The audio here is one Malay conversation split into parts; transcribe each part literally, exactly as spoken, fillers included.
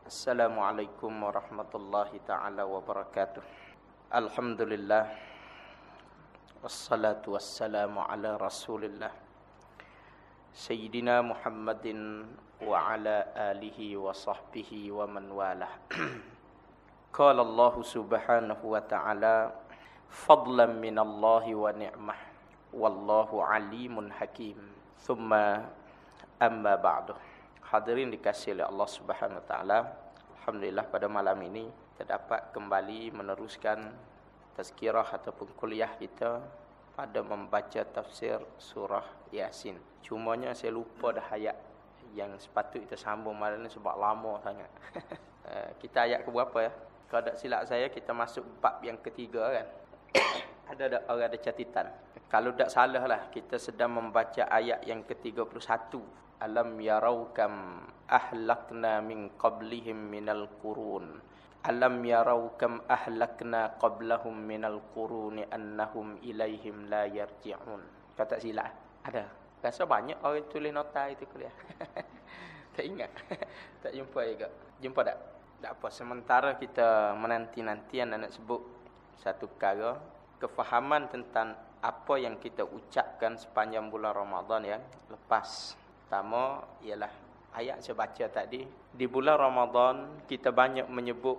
Assalamualaikum warahmatullahi ta'ala wabarakatuh. Alhamdulillah. Wassalatu wassalamu ala rasulillah Sayyidina Muhammadin wa ala alihi wa sahbihi wa man walah. Qala Allah subhanahu wa ta'ala, fadlan minallahi wa ni'mah, wallahu alimun hakim. Thumma amma ba'du. Hadirin dikasihi oleh Allah Subhanahu wa taala. Alhamdulillah pada malam ini kita dapat kembali meneruskan tazkirah ataupun kuliah kita pada membaca tafsir surah Yasin. Cumanya saya lupa dah ayat yang sepatut kita sambung malam ni sebab lama sangat. Kita ayat ke berapa ya? Kalau tak silap saya kita masuk bab yang ketiga kan. Ada ada orang ada catatan. Kalau tak salah lah kita sedang membaca ayat yang ke tiga puluh satu. Alam yarau kam ahlakna min qablihim minal qurun. Alam yarau kam ahlakna qablahum minal quruni annahum ilaihim la yarji'un. Kau tak silap? Ada. Rasa banyak orang tulis nota itu kuliah. Tak ingat. Tak jumpa juga. Jumpa tak? Tak apa. Sementara kita menanti-nantian dan nak sebut satu perkara, kefahaman tentang apa yang kita ucapkan sepanjang bulan Ramadan yang lepas. Pertama ialah ayat saya baca tadi. Di bulan Ramadan kita banyak menyebut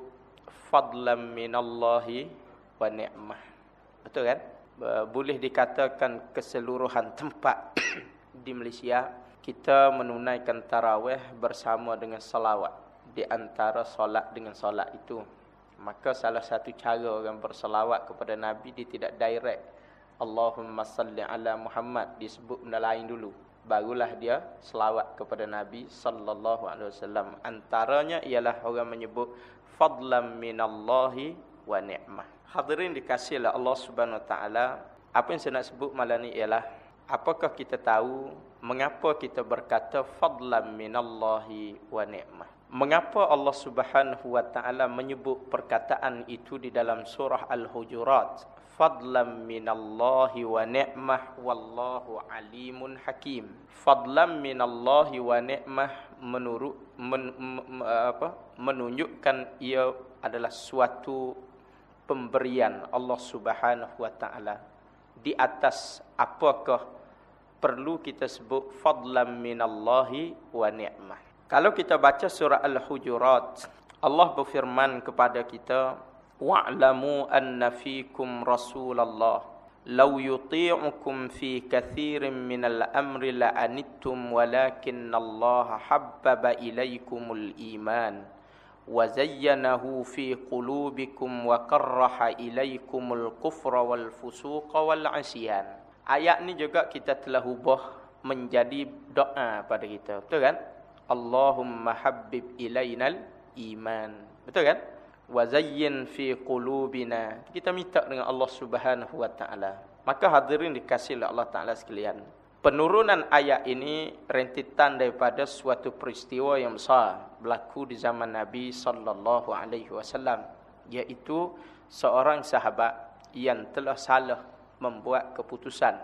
fadlan minallahi wa ni'mah. Betul kan? Boleh dikatakan keseluruhan tempat di Malaysia kita menunaikan tarawih bersama dengan salawat. Di antara solat dengan solat itu, maka salah satu cara orang bersalawat kepada Nabi, dia tidak direct Allahumma salli ala Muhammad, disebut benda lain dulu, barulah dia selawat kepada Nabi sallallahu alaihi wasallam. Antaranya ialah orang menyebut fadlan minallahi wa ni'mah. Hadirin dikasihi oleh Allah Subhanahu wa taala, apa yang saya nak sebut malam ni ialah, apakah kita tahu mengapa kita berkata fadlan minallahi wa ni'mah? Mengapa Allah Subhanahu wa taala menyebut perkataan itu di dalam surah Al-Hujurat? Fadlan minallahi wa ni'mah wallahu alimun hakim. Fadlan minallahi wa ni'mah menurut men, men, apa, menunjukkan ia adalah suatu pemberian Allah Subhanahu wa taala. Di atas apakah perlu kita sebut fadlan minallahi wa ni'mah? Kalau kita baca surah Al-Hujurat, Allah berfirman kepada kita, wa'lamu anna fikum Rasulullah law yuti'ukum fi kathirin minal amri la'anittum walakinnallaha habbaba ilaikumul iman wa zayyanahu fi qulubikum wa karraha ilaikumul kufra wal fusuqa wal 'asyan. Ayat ni juga kita telah ubah menjadi doa pada kita. Betul kan? Allahumma habbib ilainal iman. Betul kan? Wa zayyin fi qulubina. Kita minta dengan Allah Subhanahu wa taala. Maka hadirin dikasihi oleh Allah taala sekalian, penurunan ayat ini rentetan daripada suatu peristiwa yang besar berlaku di zaman Nabi sallallahu alaihi wasallam, iaitu seorang sahabat yang telah salah membuat keputusan.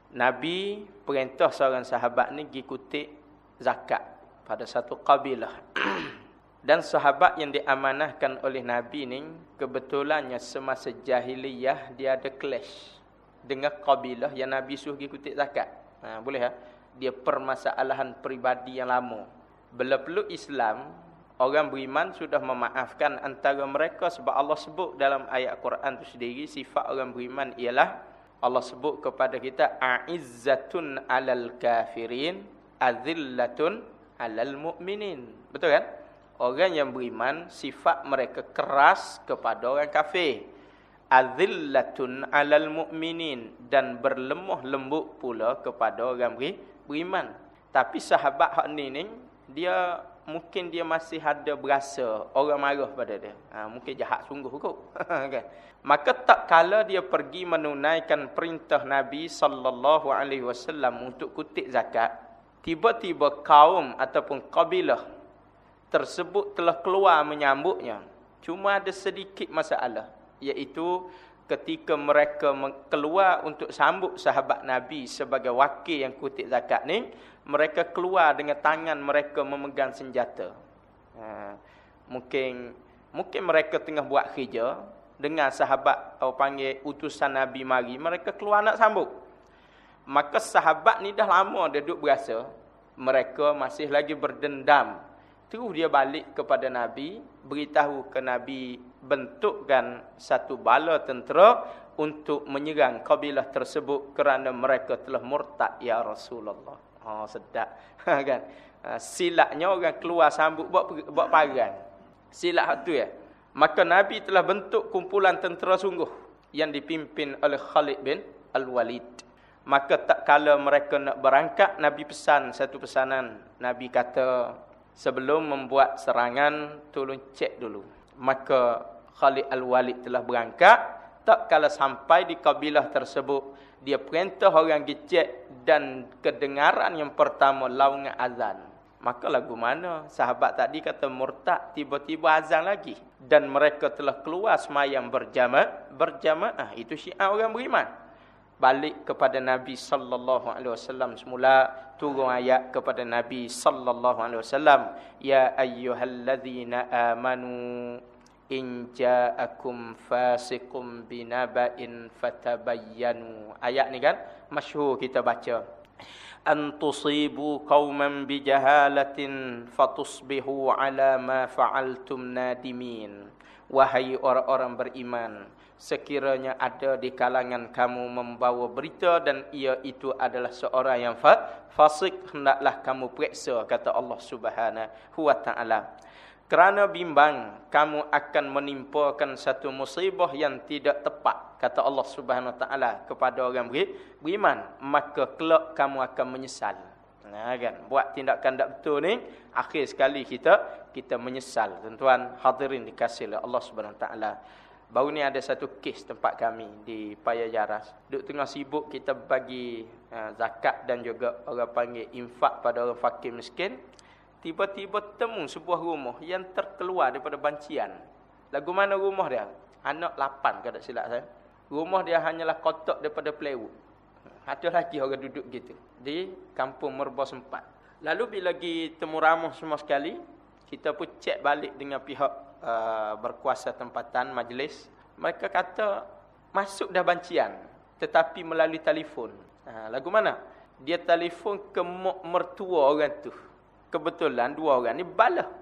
Nabi perintah seorang sahabat ni pergi kutip zakat pada satu kabilah. Dan sahabat yang diamanahkan oleh Nabi ni, kebetulannya semasa jahiliyah dia ada clash dengan kabilah yang Nabi suruh pergi kutip zakat. Ha, boleh tak? Dia permasalahan peribadi yang lama. Bila peluk Islam, orang beriman sudah memaafkan antara mereka, sebab Allah sebut dalam ayat Quran itu sendiri, sifat orang beriman ialah, Allah sebut kepada kita, a'izzatun alal kafirin, azillatun alal mu'minin. Betul kan? Orang yang beriman, sifat mereka keras kepada orang kafir. Azillatun alal mu'minin, dan berlemah lembut pula kepada orang beriman. Tapi sahabat hak ni ni, dia mungkin dia masih ada berasa orang marah pada dia. Ha, mungkin jahat sungguh kot. Okay. Maka tak kala dia pergi menunaikan perintah Nabi sallallahu alaihi wasallam untuk kutip zakat, tiba-tiba kaum ataupun kabilah tersebut telah keluar menyambutnya. Cuma ada sedikit masalah, iaitu ketika mereka keluar untuk sambut sahabat Nabi sebagai wakil yang kutip zakat ni, mereka keluar dengan tangan mereka memegang senjata. Ha. Mungkin mungkin mereka tengah buat kerja dengan sahabat atau panggil utusan Nabi mari, mereka keluar nak sambut. Maka sahabat ni dah lama dia duduk berasa, mereka masih lagi berdendam. Terus dia balik kepada Nabi, beritahu ke Nabi, bentukkan satu bala tentera untuk menyerang kabilah tersebut kerana mereka telah murtad ya Rasulullah. Oh, sedap. Kan? Silapnya orang keluar sambut buat buat paran. Silap tu ya. Maka Nabi telah bentuk kumpulan tentera sungguh yang dipimpin oleh Khalid bin Al-Walid. Maka tak kala mereka nak berangkat, Nabi pesan satu pesanan. Nabi kata, sebelum membuat serangan, tolong cek dulu. Maka Khalid Al-Walid telah berangkat. Tak kala sampai di kabilah tersebut, dia perintah orang dicek dan kedengaran yang pertama laungan azan. Maka lagu mana? Sahabat tadi kata murtad, tiba-tiba azan lagi. Dan mereka telah keluar semayang berjamaah. Berjamaah, itu syiar orang beriman. Balik kepada Nabi sallallahu alaihi wasallam semula, turun ayat kepada Nabi sallallahu alaihi wasallam, ya ayyuhalladzina amanu in ja'akum fasiqum binaba'in fatabayyanu. Ayat ni kan masyhur kita baca. An tusibu qauman bijahalatin fatusbihu ala ma fa'altum nadimin. Wahai orang-orang beriman, sekiranya ada di kalangan kamu membawa berita dan ia itu adalah seorang yang fasik, hendaklah kamu periksa, kata Allah Subhanahu wa taala. Kerana bimbang kamu akan menimpakan satu musibah yang tidak tepat, kata Allah Subhanahu wa taala kepada orang beriman, maka kelak kamu akan menyesal. Nah kan, buat tindakan tak betul ni, akhir sekali kita kita menyesal. Tuan-tuan hadirin dikasihi oleh Allah Subhanahu wa taala. Baru ni ada satu kes tempat kami di Payajaras. Duk tengah sibuk kita bagi uh, zakat dan juga orang panggil infak pada orang fakir miskin. Tiba-tiba temu sebuah rumah yang terkeluar daripada bancian. Lagu mana rumah dia? Anak lapan, kalau tak silap saya. Rumah dia hanyalah kotak daripada plywood. Ada lagi orang duduk gitu di kampung Merbau Sempat. Lalu bila lagi temu ramah semua sekali, kita pun cek balik dengan pihak uh, berkuasa tempatan majlis. Mereka kata masuk dah bancian, tetapi melalui telefon. Ha, lagu mana? Dia telefon ke mak mertua orang tu. Kebetulan dua orang ni bala.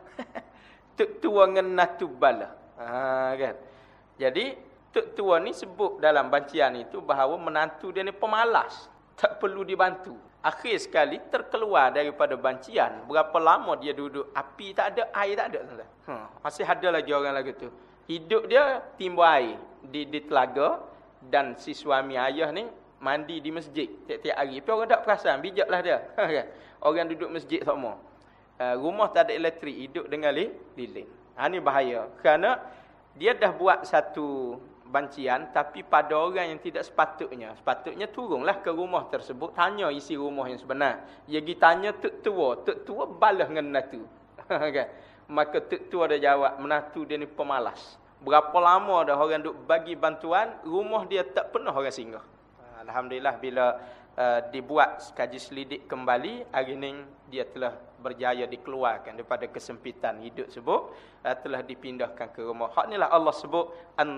Tok tua dengan natu bala. Ha, kan? Jadi tok tua ni sebut dalam bancian itu bahawa menantu dia ni pemalas, tak perlu dibantu. Akhir sekali terkeluar daripada bancian. Berapa lama dia duduk, api tak ada, air tak ada. Hmm, masih ada lagi orang lagi tu. Hidup dia timbul air di, di telaga, dan si suami ayah ni mandi di masjid tiap-tiap hari. Tapi orang tak perasan, bijaklah dia. Orang duduk masjid semua. Uh, rumah tak ada elektrik, hidup dengan li, lilin. Ha, ni bahaya. Kerana dia dah buat satu bancian, tapi pada orang yang tidak sepatutnya. Sepatutnya turunlah ke rumah tersebut, tanya isi rumah yang sebenar. Dia pergi tanya tok tua. Tok tua balas dengan menatu. Kan? Maka tok tua dia jawab, menatu dia ni pemalas. Berapa lama dah orang duk bagi bantuan, rumah dia tak pernah orang singgah. Alhamdulillah bila uh, dibuat kaji selidik kembali, hari ini dia telah berjaya dikeluarkan daripada kesempitan hidup sebut, uh, telah dipindahkan ke rumah. Hak inilah Allah sebut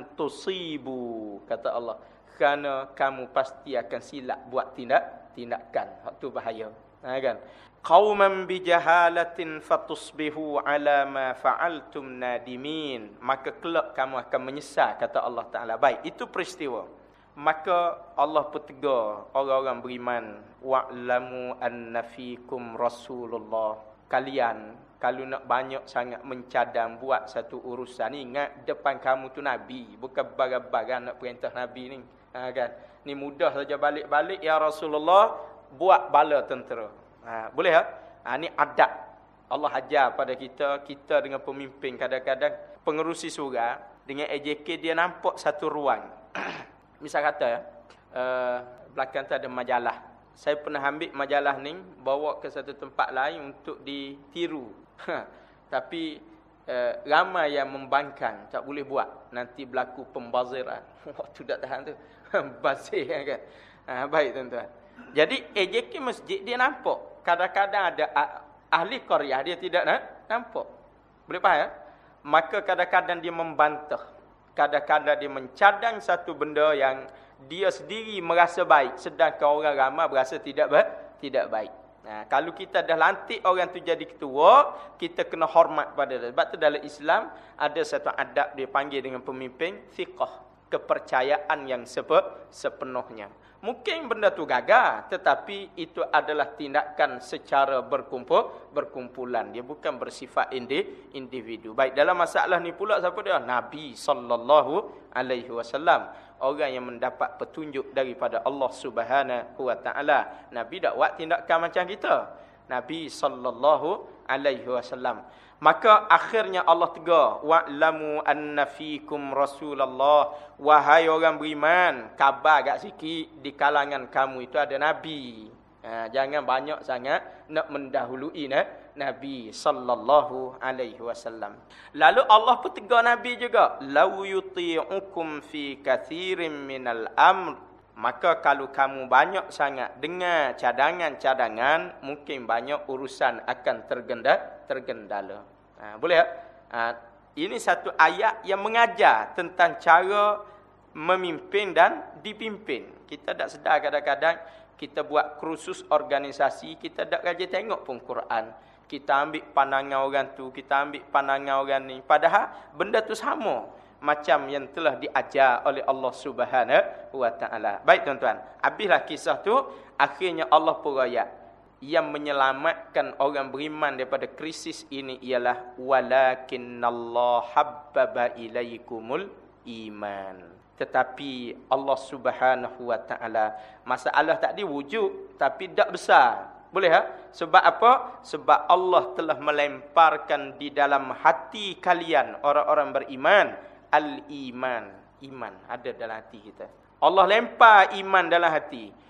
antusibu, kata Allah, kerana kamu pasti akan silap buat tindak tindakan. Hak tu bahaya. Ha, kan? Qauman bijahalatin fatusbihu ala ma fa'altum nadimin. Maka kelak kamu akan menyesal, kata Allah Taala. Baik, itu peristiwa. Maka Allah petegur orang-orang beriman, wa'lamu anna fikum Rasulullah. Kalian kalau nak banyak sangat mencadang buat satu urusan, ingat depan kamu tu Nabi, bukan barang-barang nak perintah Nabi ni. Ha, kan? Ni mudah saja balik-balik, ya Rasulullah, buat bala tentera. Ha, boleh tak? Ha, ni adab Allah ajar pada kita. Kita dengan pemimpin kadang-kadang pengerusi surau dengan A J K, dia nampak satu ruang. Misal kata ya, uh, belakang tu ada majalah. Saya pernah ambil majalah ni, bawa ke satu tempat lain untuk ditiru. Tapi uh, ramai yang membangkang, tak boleh buat. Nanti berlaku pembaziran. Waktu tak tahan tu. Bazir kan. Ha, baik tuan-tuan. Jadi A J K masjid dia nampak. Kadang-kadang ada ahli qaryah dia tidak nak nampak. Boleh faham ya? maka kadang-kadang dia membantah. Kadang-kadang dia mencadang satu benda yang dia sendiri merasa baik, sedangkan orang ramai berasa tidak ba- tidak baik. Nah, kalau kita dah lantik orang tu jadi ketua, kita kena hormat pada dia. Sebab tu dalam Islam ada satu adab dia panggil dengan pemimpin thiqah, kepercayaan yang sepe, sepenuhnya. Mungkin benda tu gagal, tetapi itu adalah tindakan secara berkumpul, berkumpulan. Dia bukan bersifat indi, individu. Baik, dalam masalah ni pula siapa dia? Nabi sallallahu alaihi wasallam. Orang yang mendapat petunjuk daripada Allah Subhanahu wa taala. Nabi tak buat tindakan macam kita. Nabi sallallahu alaihi wasallam. Maka akhirnya Allah tegur, wa'lamu anna fikum Rasulullah, wahai orang beriman, kabar agak sikit di kalangan kamu itu ada nabi. Ha, jangan banyak sangat nak mendahului nah, Nabi sallallahu alaihi wasallam. Lalu Allah pun tegur Nabi juga, law yuti'ukum fi kathirin minal amr, maka kalau kamu banyak sangat dengar cadangan-cadangan, mungkin banyak urusan akan tergendala. tergendala. Ha, boleh tak? Ha, ini satu ayat yang mengajar tentang cara memimpin dan dipimpin. Kita tak sedar kadang-kadang kita buat kursus organisasi, kita tak rajin tengok pun Quran. Kita ambil pandangan orang tu, kita ambil pandangan orang ni. Padahal benda tu sama macam yang telah diajar oleh Allah Subhanahu wa taala. Baik tuan-tuan, habislah kisah tu, akhirnya Allah pun rakyat. Yang menyelamatkan orang beriman daripada krisis ini ialah walakinnallaha habbaba ilaikumul iman. Tetapi Allah Subhanahu wa taala, masalah tadi wujud tapi tak besar. Boleh tak? Sebab apa? Sebab Allah telah melemparkan di dalam hati kalian orang-orang beriman al-iman. Iman ada dalam hati kita. Allah lempar iman dalam hati.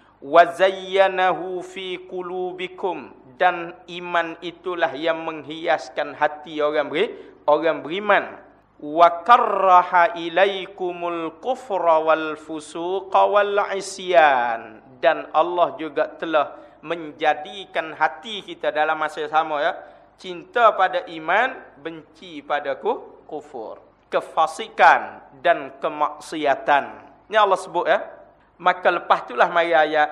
Wazayyanahu fi qulubikum, dan iman itulah yang menghiaskan hati orang beri, orang beriman. Wa karraha ilaikumul kufra wal fusuqa wal isyan, dan Allah juga telah menjadikan hati kita dalam masa yang sama ya, cinta pada iman, benci pada kufur, kefasikan dan kemaksiatan. Ini Allah sebut ya. Maka lepas itulah mari ayat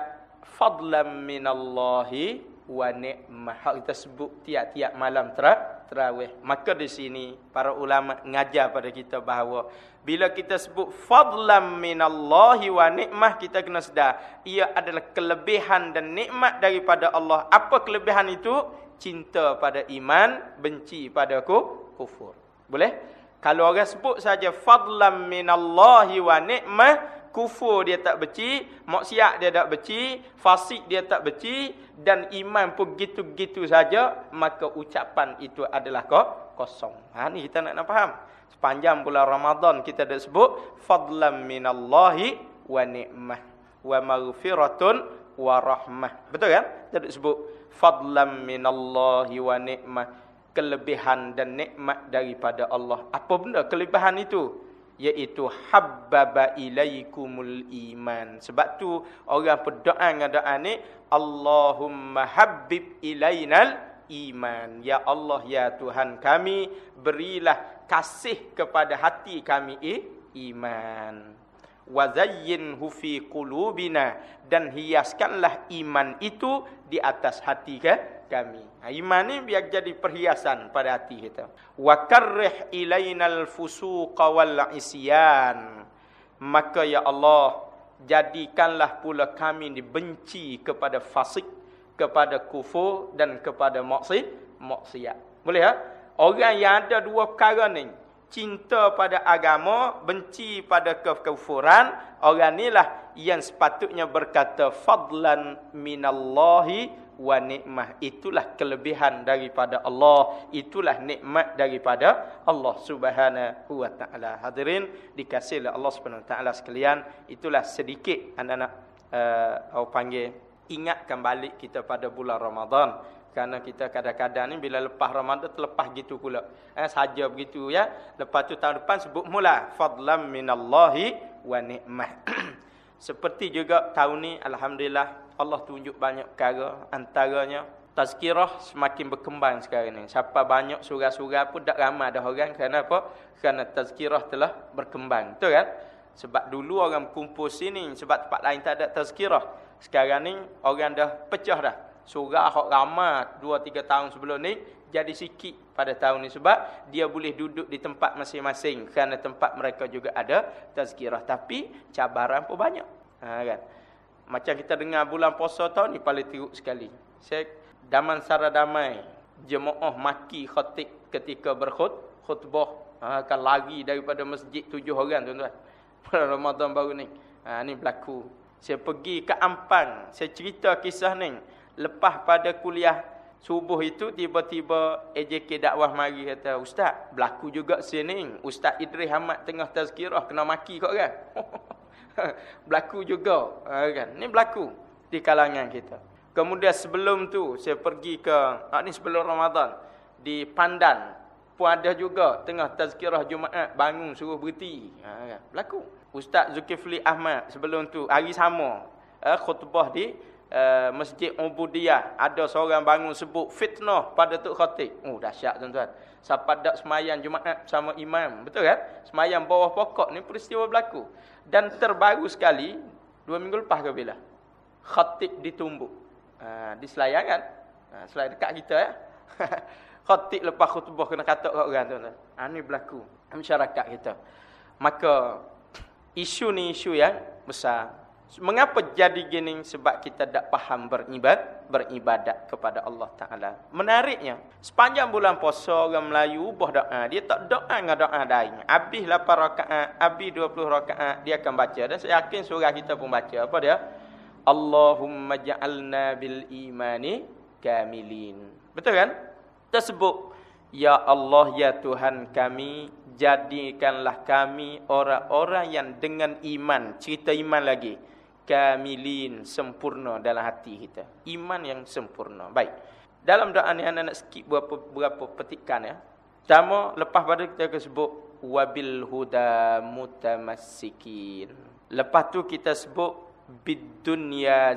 fadlan minallahi wa ni'mah. Hak kita sebut tiap-tiap malam tarawih. Maka di sini para ulama ngajar pada kita bahawa bila kita sebut fadlan minallahi wa ni'mah, kita kena sedar ia adalah kelebihan dan nikmat daripada Allah. Apa kelebihan itu? Cinta pada iman, benci pada kufur. Boleh? Kalau orang sebut saja fadlan minallahi wa ni'mah, kufur dia tak benci, maksiat dia tak benci, fasik dia tak benci, dan iman pun gitu-gitu saja, maka ucapan itu adalah kosong. Ha, ni kita nak, nak faham. Sepanjang bulan Ramadan kita dah sebut fadlan minallahi wa ni'mah wa maghfiratun wa rahmah. Betul kan? Kita dah sebut fadlan minallahi wa ni'mah, kelebihan dan nikmat daripada Allah. Apa benda kelebihan itu? Iaitu habbaba ilaikumul iman. Sebab tu orang berdoa dengan doa ni, Allahumma habbib ilainal iman. Ya Allah, ya Tuhan kami, berilah kasih kepada hati kami eh, iman. Wa zayyinhu fi qulubina, dan hiaskanlah iman itu di atas hati ke kami. Iman ni biar jadi perhiasan pada hati kita. Wa karrih ilainal fusuqa wal isyan, maka ya Allah, jadikanlah pula kami dibenci kepada fasik, kepada kufur dan kepada maksiat. Boleh tak? Orang yang ada dua perkara ni, cinta pada agama, benci pada kekufuran, orang inilah yang sepatutnya berkata fadlan minallahi wa nikmah. Itulah kelebihan daripada Allah, itulah nikmat daripada Allah Subhanahu wa taala. Hadirin dikasihi oleh Allah Subhanahu wa taala sekalian, itulah sedikit anak-anak uh, orang panggil ingatkan balik kita pada bulan Ramadan. Kerana kita kadang-kadang ni bila lepas Ramadan terlepas gitu pula. Eh, saja begitu ya. Lepas tu tahun depan sebut mula fadlan minallahi wa ni'mah. Seperti juga tahun ni alhamdulillah Allah tunjuk banyak perkara, antaranya Tazkirah semakin berkembang sekarang ni. Siapa banyak surah-surah pun tak ramai dah orang. Kerana apa? Kerana tazkirah telah berkembang. Betul kan? Sebab dulu orang kumpul sini. Sebab tempat lain tak ada tazkirah. Sekarang ni orang dah pecah dah. Surah hok ramai dua tiga tahun sebelum ni jadi sikit pada tahun ni. Sebab dia boleh duduk di tempat masing-masing. Kerana tempat mereka juga ada tazkirah. Tapi cabaran pun banyak. Ha, kan? Macam kita dengar bulan puasa tahun ni paling teruk sekali. Saya Damansara Damai, jemaah maki khatib ketika berkhut khutbah. Ha, akan lari daripada masjid tujuh orang tuan-tuan. Pada Ramadan baru ni. Ha, ni berlaku. Saya pergi ke Ampang, saya cerita kisah ni. Lepas pada kuliah subuh itu, tiba-tiba A J K dakwah mari kata, "Ustaz, berlaku juga sini. Ustaz Idris Ahmad tengah tazkirah, kena maki kau kan?" Berlaku juga. Ha, kan? Ni berlaku di kalangan kita. Kemudian sebelum tu, saya pergi ke, ah, ni sebelum Ramadan, di Pandan. Pun ada juga, tengah tazkirah Jumaat, bangun suruh berhenti. Ha, kan? Berlaku. Ustaz Zulkifli Ahmad, sebelum tu, hari sama, eh, khutbah di uh, Masjid Ubudiyah. Ada seorang bangun sebut fitnah pada Tok Khatib. Oh, dahsyat tuan-tuan. Siapa tak semayang Jumaat sama imam. Betul kan? Semayang bawah pokok ni peristiwa berlaku. Dan terbaru sekali, dua minggu lepas ke bila? Khatib ditumbuk. Ha, di Selayang kan? Ha, Selayang dekat kita ya. Khatib lepas khutbah kena katak kat orang tuan-tuan. Ha, ni berlaku masyarakat kita. Maka isu ni isu yang besar. Mengapa jadi gini? Sebab kita tak faham beribadat, beribadat kepada Allah Ta'ala. Menariknya, sepanjang bulan puasa orang Melayu ubah doa. Dia tak doa dengan doa lain. Habis lapan rakaat, habis dua puluh rakaat, dia akan baca. Dan saya yakin surah kita pun baca. Apa dia? Allahumma ja'alna bil imani kamilin. Betul kan? Kita sebut, Ya Allah, ya Tuhan kami, jadikanlah kami orang-orang yang dengan iman. Cerita iman lagi. Kamilin, sempurna dalam hati kita. Iman yang sempurna. Baik. Dalam doa ni anda nak skip berapa, berapa petikan ya. Pertama, lepas pada kita akan sebut, wabil huda mutamassikin. Lepas tu kita sebut, bidunya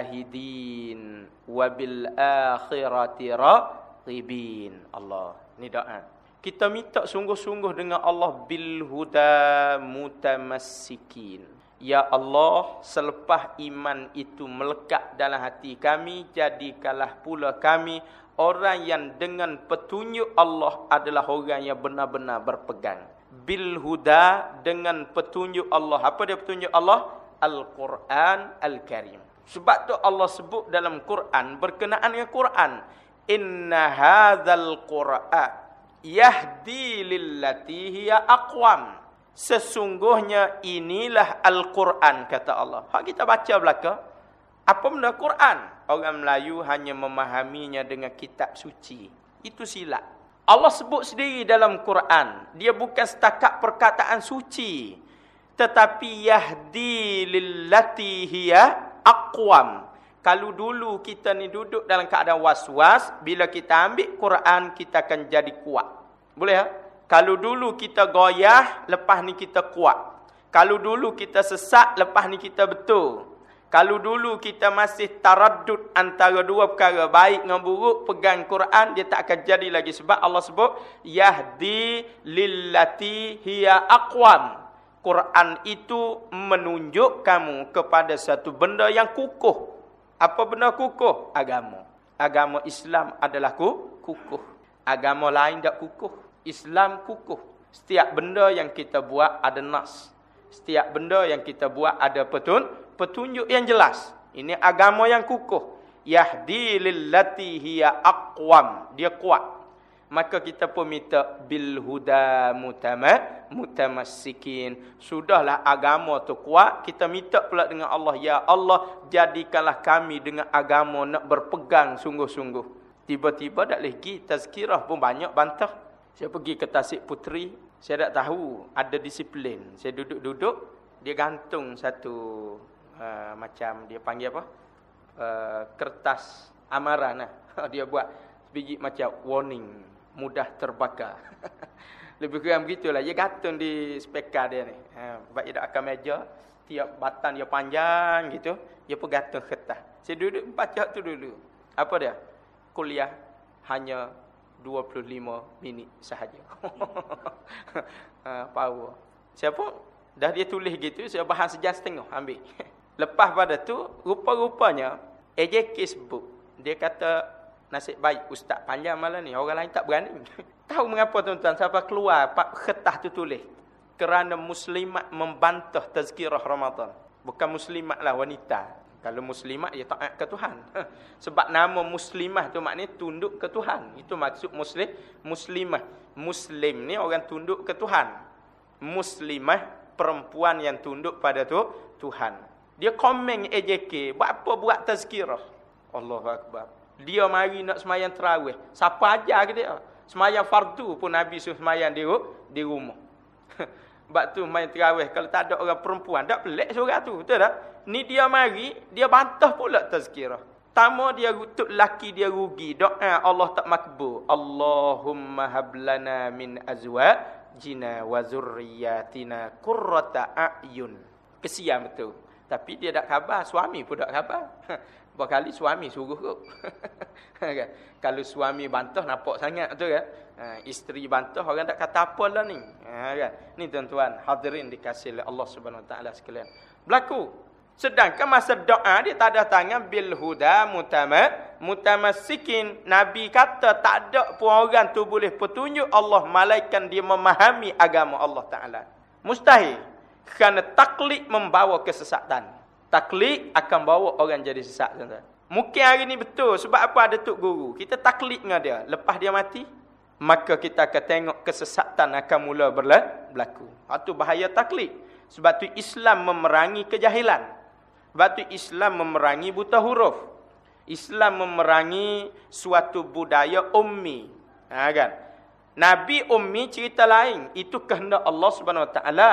zahidin wabil akhirati raqibin. Allah, ni doa. Kita minta sungguh-sungguh dengan Allah bil huda mutamassikin. Ya Allah, selepas iman itu melekat dalam hati kami, jadikanlah pula kami orang yang dengan petunjuk Allah adalah orang yang benar-benar berpegang. Bil huda, dengan petunjuk Allah. Apa dia petunjuk Allah? Al-Quran Al-Karim. Sebab tu Allah sebut dalam Quran berkenaan dengan Quran, inna hadzal Qur'an yahdi lillati hiya aqwam. Sesungguhnya inilah Al-Quran, kata Allah. Hak kita baca belaka. Apa benda Quran? Orang Melayu hanya memahaminya dengan kitab suci. Itu silap. Allah sebut sendiri dalam Quran, dia bukan setakat perkataan suci, tetapi yahdi lillati hiya aqwam. Kalau dulu kita ni duduk dalam keadaan was-was, bila kita ambil Quran, kita akan jadi kuat. Boleh tak? Kalau dulu kita goyah, lepas ni kita kuat. Kalau dulu kita sesat, lepas ni kita betul. Kalau dulu kita masih taraddud antara dua perkara, baik dengan buruk, pegang Quran, dia tak akan jadi lagi. Sebab Allah sebut, yahdi lillati hiya aqwam. Quran itu menunjuk kamu kepada satu benda yang kukuh. Apa benda kukuh? Agama. Agama Islam adalah kukuh. Agama lain tak kukuh. Islam kukuh. Setiap benda yang kita buat ada nas. Setiap benda yang kita buat ada petun, petunjuk yang jelas. Ini agama yang kukuh. Yahdi lillati hiya aqwam. Dia kuat. Maka kita pun minta bil huda mutama mutamassikin. Sudahlah agama tu kuat, kita minta pula dengan Allah, ya Allah, jadikanlah kami dengan agama nak berpegang sungguh-sungguh. Tiba-tiba dak lagi tazkirah pun banyak bantah. Saya pergi ke Tasik Puteri, saya tak tahu ada disiplin. Saya duduk-duduk, dia gantung satu uh, macam dia panggil apa? Uh, kertas amaran lah. Dia buat sebiji macam warning, mudah terbakar. Lebih kurang begitulah. Dia gantung di speaker dia ni. Ha, sebab dia tak akan meja, tiap batang dia panjang gitu, dia pun gantung kertas. Saya duduk baca tu dulu. Apa dia? kuliah hanya dua puluh lima minit sahaja. Ha, power. Siapa? Dah dia tulis gitu, saya bahas sejam setengah ambil. Lepas pada tu, rupa-rupanya A J K sebut. Dia kata, nasib baik ustaz panjang malam ni. Orang lain tak berani. Tahu mengapa tuan-tuan? Sampai keluar pak kertas tu tulis. Kerana muslimat membantah tazkirah Ramadan. Bukan muslimat lah, wanita. Kalau muslimat, dia taat ke Tuhan. Sebab nama muslimah tu maknanya tunduk ke Tuhan. Itu maksud muslim. Muslimah. Muslim ni orang tunduk ke Tuhan. Muslimah, perempuan yang tunduk pada tu Tuhan. Dia komen A J K, buat apa buat tazkirah? Allahu Akbar. Dia mari nak semayang tarawih. Siapa ajar ke dia? Semayang fardu pun Nabi suruh semayang di, di rumah. Sebab tu semayang tarawih, kalau tak ada orang perempuan, tak pelik surah tu. Betul tak? Ni dia mari, dia bantah pula tazkirah. Pertama dia untuk laki dia rugi. Doa Allah tak makbul. Allahumma hablana min azwajina wa zurriyatina qurrata a'yun. Kesian betul. Tapi dia tak khabar, suami pun tak khabar. Berapa kali suami suruh kot. Kan? Kalau suami bantah nampak sangat tu kan. Ha, isteri bantah orang tak kata apa lah ni. Ha, kan? Ni tuan-tuan hadirin dikasih oleh Allah Subhanahu Wa Taala sekalian. Berlaku. Sedangkan masa doa dia tak ada tangan bil huda mutama mutamassikin. Nabi kata tak ada pun orang tu boleh petunjuk Allah malaikat dia memahami agama Allah Taala. Mustahil. Kerana taklid membawa kesesatan. Taklid akan bawa orang jadi sesat. Mungkin hari ni betul. Sebab apa ada tok guru. Kita taklid dengan dia. Lepas dia mati, maka kita akan tengok kesesatan akan mula berlaku. Itu bahaya taklid. Sebab tu Islam memerangi kejahilan. Sebab tu Islam memerangi buta huruf. Islam memerangi suatu budaya ummi. Ha, kan? Nabi ummi cerita lain. Itu kehendak Allah Subhanahu Wa Taala.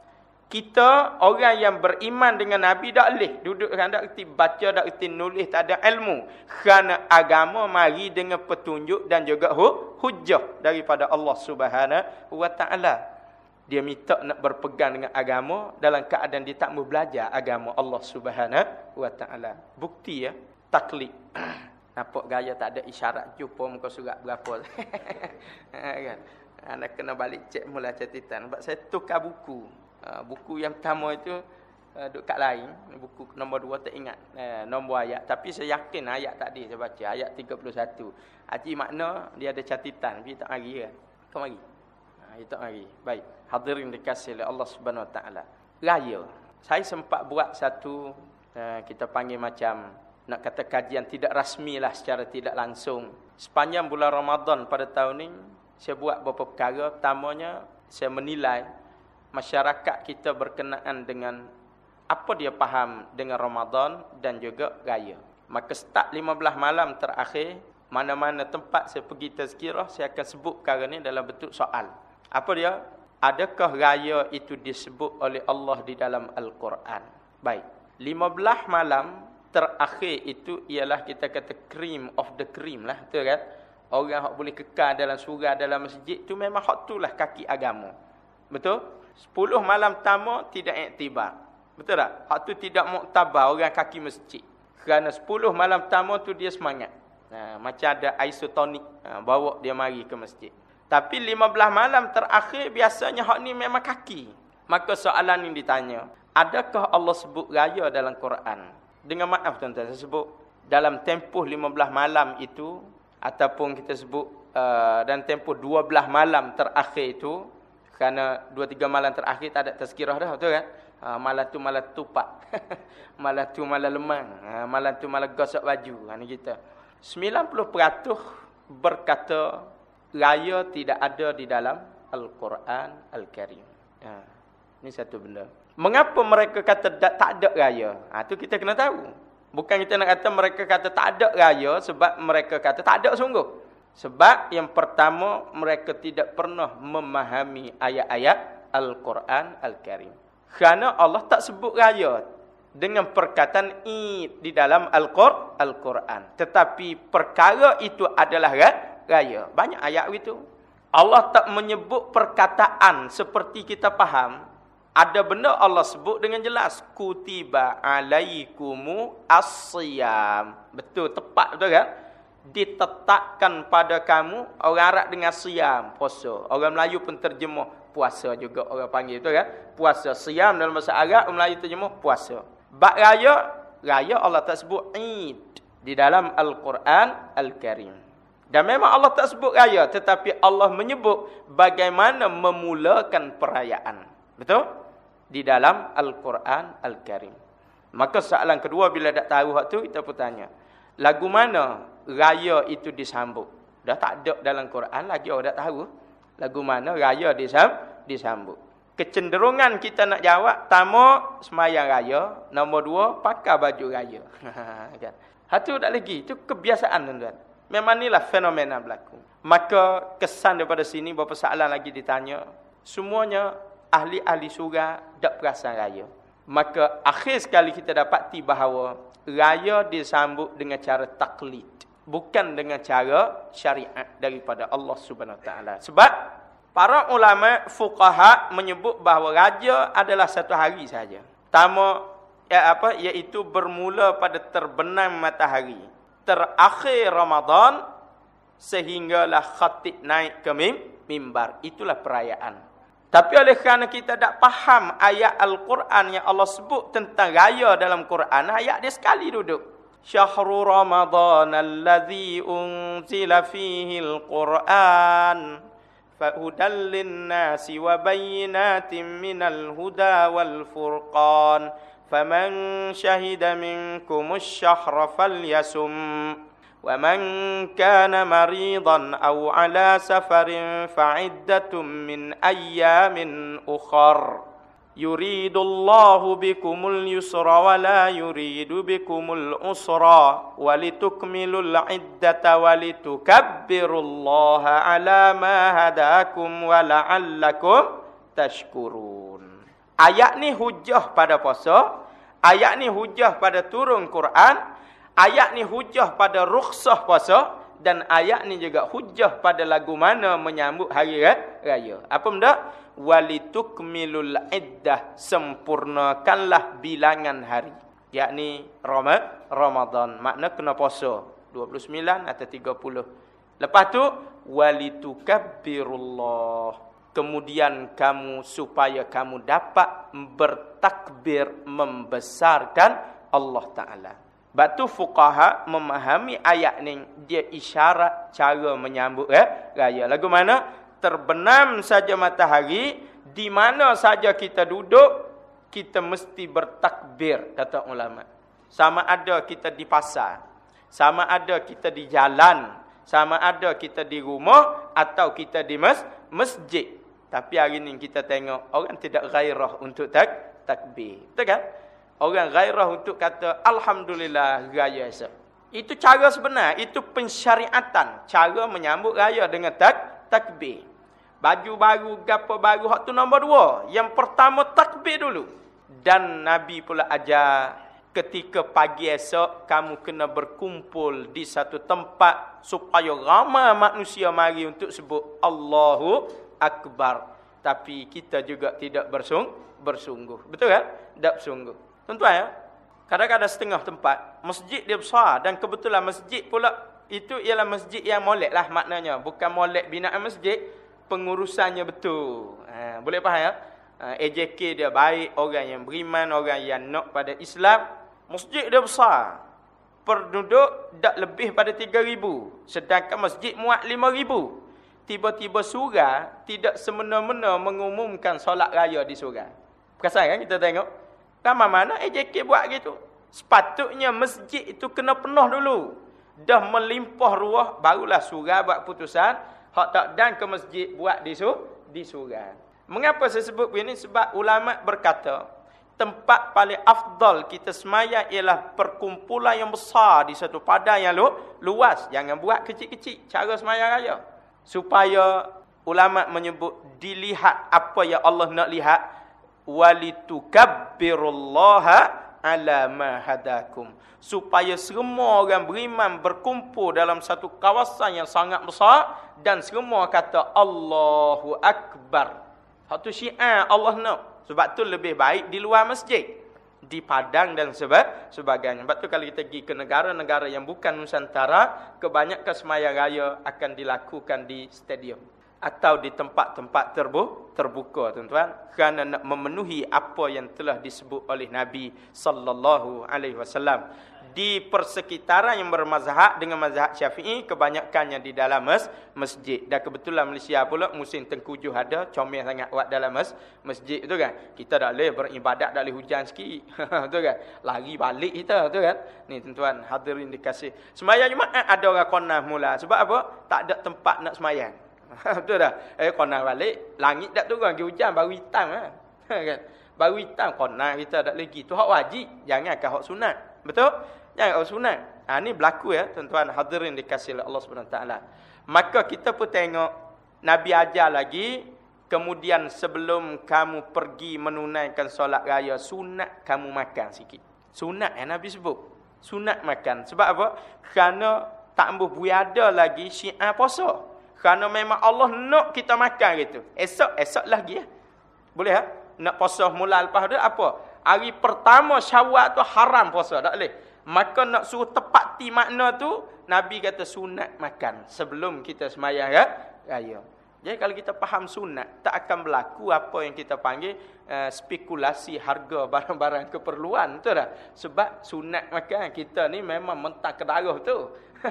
Kita orang yang beriman dengan Nabi tak boleh duduk kan tak erti baca, tak erti nulis, tak ada ilmu. Kerana agama mari dengan petunjuk dan juga hu, hujah daripada Allah Subhanahu Wa Taala. Dia minta nak berpegang dengan agama dalam keadaan dia tak mau belajar agama Allah Subhanahu Wa Taala. Bukti ya, taklid. Nampak gaya tak ada isyarat jumpa muka surat berapa. Kan? Anda kena balik cek mula catatan. Sebab saya tukar buku. Uh, buku yang pertama itu uh, duduk kat lain. Buku nombor dua tak ingat uh, nombor ayat. Tapi saya yakin ayat tadi saya baca. Ayat tiga puluh satu. Haji makna dia ada catatan. Tapi tak mari kan? Kau mari. Uh, dia tak mari. Baik. Hadirin dikasih oleh Allah Subhanahu Wa Taala. Raya. Saya sempat buat satu, uh, kita panggil macam, nak kata kajian tidak rasmi lah secara tidak langsung. Sepanjang bulan Ramadan pada tahun ini, saya buat beberapa perkara. Pertamanya, saya menilai masyarakat kita berkenaan dengan apa dia faham dengan Ramadan dan juga raya. Maka start lima belas malam terakhir, mana-mana tempat saya pergi tazkirah, saya akan sebut perkara ni dalam bentuk soal. Apa dia? Adakah raya itu disebut oleh Allah di dalam Al-Quran? Baik. lima belas malam terakhir itu ialah kita kata cream of the cream lah. Betul kan? Orang yang boleh kekal dalam surau, dalam masjid tu memang hak tu lah kaki agama. Betul? sepuluh malam pertama tidak iktibar. Betul tak? Hak tu tidak muktabar orang kaki masjid. Kerana sepuluh malam pertama tu dia semangat. Ha, macam ada isotonik. Ha, bawa dia mari ke masjid. Tapi lima belas malam terakhir biasanya hak ni memang kaki. Maka soalan ini ditanya. Adakah Allah sebut raya dalam Quran? Dengan maaf tuan-tuan, saya sebut dalam tempoh lima belas malam itu, ataupun kita sebut uh, dan tempoh dua belas malam terakhir itu, kerana dua tiga malam terakhir tak ada tazkirah dah, betul kan? Ha, malam tu malam tupak. Malam tu malam lemang. Ha, malam tu malam gosok baju. Ha, ni kita. sembilan puluh peratus berkata raya tidak ada di dalam Al-Quran Al-Karim. Ha, ni satu benda. Mengapa mereka kata tak ada raya? Ha, tu kita kena tahu. Bukan kita nak kata mereka kata tak ada raya sebab mereka kata tak ada sungguh. Sebab yang pertama, mereka tidak pernah memahami ayat-ayat Al-Quran Al-Karim. Kerana Allah tak sebut raya dengan perkataan id di dalam Al-Quran. Tetapi perkara itu adalah raya. Banyak ayat itu. Allah tak menyebut perkataan seperti kita faham. Ada benda Allah sebut dengan jelas. Kutiba alaikumu as-siyam. Betul, tepat betul kan? ditetapkan pada kamu, orang Arab dengan siam, puasa. Orang Melayu pun terjemah puasa juga, orang panggil itu kan. Puasa, siam dalam bahasa Arab, orang Melayu terjemah puasa. Bab raya, raya Allah tak sebut Eid di dalam Al-Quran Al-Karim. Dan memang Allah tak sebut raya, tetapi Allah menyebut bagaimana memulakan perayaan. Betul? Di dalam Al-Quran Al-Karim. Maka soalan kedua bila tak tahu hak tu, kita pun tanya, lagu mana raya itu disambut? Dah tak ada dalam Quran, lagi orang tak tahu lagu mana raya disambut. Kecenderungan kita nak jawab, pertama semayang raya, nombor dua pakai baju raya. Kan? Hal tu tak lagi, itu kebiasaan tuan-tuan. Memang inilah fenomena berlaku. Maka kesan daripada sini, beberapa soalan lagi ditanya, semuanya ahli-ahli surah tak perasan raya. Maka akhir sekali kita dapati bahawa raya disambut dengan cara taklid, bukan dengan cara syariat daripada Allah Subhanahu Wa Taala. Sebab para ulama fuqaha menyebut bahawa raya adalah satu hari saja. Pertama ya apa iaitu bermula pada terbenam matahari, terakhir Ramadan sehinggalah khatib naik ke mimbar. Itulah perayaan. Tapi oleh kerana kita tak faham ayat Al-Quran yang Allah sebut tentang raya dalam Quran, ayat dia sekali duduk. Syahrul Ramadan alladzi unzila fihi al-Quran fahudan lin-nasi wa bayyinatin minal huda wal furqan faman syahida minkumus syahra falyasum وَمَنْ كَانَ مَرِيضًا أَوْ عَلَى سَفَرٍ فَعِدَّةٌ مِّنْ أَيَّامٍ أُخَرَ يُرِيدُ اللَّهُ بِكُمُ الْيُسْرَ وَلَا يُرِيدُ بِكُمُ الْعُسْرَ وَلِتُكْمِلُوا الْعِدَّةَ وَلِتُكَبِّرُوا اللَّهَ عَلَى مَا هَدَاكُمْ وَلَعَلَّكُمْ تَشْكُرُونَ. Ayat ni hujah pada puasa, ayat ni hujah pada turun Quran, ayat ni hujah pada rukhsah puasa, dan ayat ni juga hujah pada lagu mana menyambut hari raya. Apa benda? Walitukmilul iddah, sempurnakanlah bilangan hari. Yakni Ramadan. Makna kena puasa dua puluh sembilan atau tiga puluh. Lepas tu walitukabbirullah. Kemudian kamu supaya kamu dapat bertakbir membesarkan Allah Taala. Batu fuqaha memahami ayat ni, dia isyarat cara menyambut eh, raya. Lagu mana? Terbenam saja matahari, di mana saja kita duduk, kita mesti bertakbir, kata ulama. Sama ada kita di pasar, sama ada kita di jalan, sama ada kita di rumah, atau kita di mas masjid. Tapi hari ni kita tengok, orang tidak gairah untuk tak takbir. Betul kan? Orang gairah untuk kata Alhamdulillah raya esok. Itu cara sebenar. Itu pensyariatan. Cara menyambut raya dengan tak, takbir. Baju baru, gapo baru. Hak tu nombor dua. Yang pertama takbir dulu. Dan Nabi pula ajar, ketika pagi esok kamu kena berkumpul di satu tempat supaya ramai manusia mari untuk sebut Allahu Akbar. Tapi kita juga tidak bersung, bersungguh. Betul kan? Tak bersungguh. Tuan-tuan ya, kadang-kadang setengah tempat, masjid dia besar, dan kebetulan masjid pula, itu ialah masjid yang molek lah maknanya. Bukan molek binaan masjid, pengurusannya betul. Ha, boleh faham ya? Ha, A J K dia baik, orang yang beriman, orang yang nak pada Islam. Masjid dia besar. Penduduk tak lebih pada tiga ribu. Sedangkan masjid muat lima ribu. Tiba-tiba surau tidak semena-mena mengumumkan solat raya di surau. Perasan kan kita tengok? Lama mana A J K buat gitu? Sepatutnya masjid itu kena penuh dulu. Dah melimpah ruah, barulah surau buat putusan. Hak tak dan ke masjid buat di, su, di surau. Mengapa saya sebut begini? Sebab ulama berkata, tempat paling afdal kita semayang ialah perkumpulan yang besar di satu padang yang lu, luas. Jangan buat kecil-kecil cara semayang raya. Supaya ulama menyebut dilihat apa yang Allah nak lihat. Walitukabbirullaha ala ma hadakum, supaya semua orang beriman berkumpul dalam satu kawasan yang sangat besar dan semua kata Allahu Akbar. Satu syiar Allah nak. Sebab tu lebih baik di luar masjid. di Padang dan seba, sebagainya. Sebab tu kalau kita pergi ke negara-negara yang bukan Nusantara, kebanyakan sembahyang raya akan dilakukan di stadium atau di tempat-tempat terbu, terbuka, tuan-tuan, kerana nak memenuhi apa yang telah disebut oleh Nabi sallallahu alaihi wasallam. Di persekitaran yang bermazhab dengan mazhab Syafi'i, kebanyakannya di dalam mes, masjid. Dan kebetulan Malaysia pula musim tengkujuh ada, comel sangat buat dalam mes, masjid tu kan. Kita tak boleh beribadat, tak boleh hujan sikit. Betul kan? Lari balik kita, betul kan? Ni tuan-tuan hadirin dikasih. Sembahyang Jumaat ada orang qanah mula. Sebab apa? Tak ada tempat nak sembahyang. Betul dah. Eh qanah balik, langit tak turun, pergi hujan baru hitam ah. Kan? Baru hitam qanah kita tak lagi. Tu hak wajib, jangan ke hak sunat. Betul? Jangan hak sunat. Ha, ni berlaku ya, tuan-tuan hadirin dikasihi oleh Allah Subhanahu Wa Taala. Maka kita pun tengok Nabi ajar lagi, kemudian sebelum kamu pergi menunaikan solat raya, sunat kamu makan sikit. Sunat yang Nabi sebut. Sunat makan. Sebab apa? Kerana tak ambuh buaya lagi syiar puasa. Kerana memang Allah nak kita makan gitu. Esok, esok lagi ya. Boleh ha? Nak puasa mula lepas tu apa? Hari pertama Syawal tu haram puasa, tak boleh. Maka nak suruh tepati makna tu, Nabi kata sunat makan sebelum kita sembahyang ya, raya. Jadi kalau kita faham sunat, tak akan berlaku apa yang kita panggil uh, spekulasi harga barang-barang keperluan, betul tak? Sebab sunat makan kita ni memang mentah ke darah tu.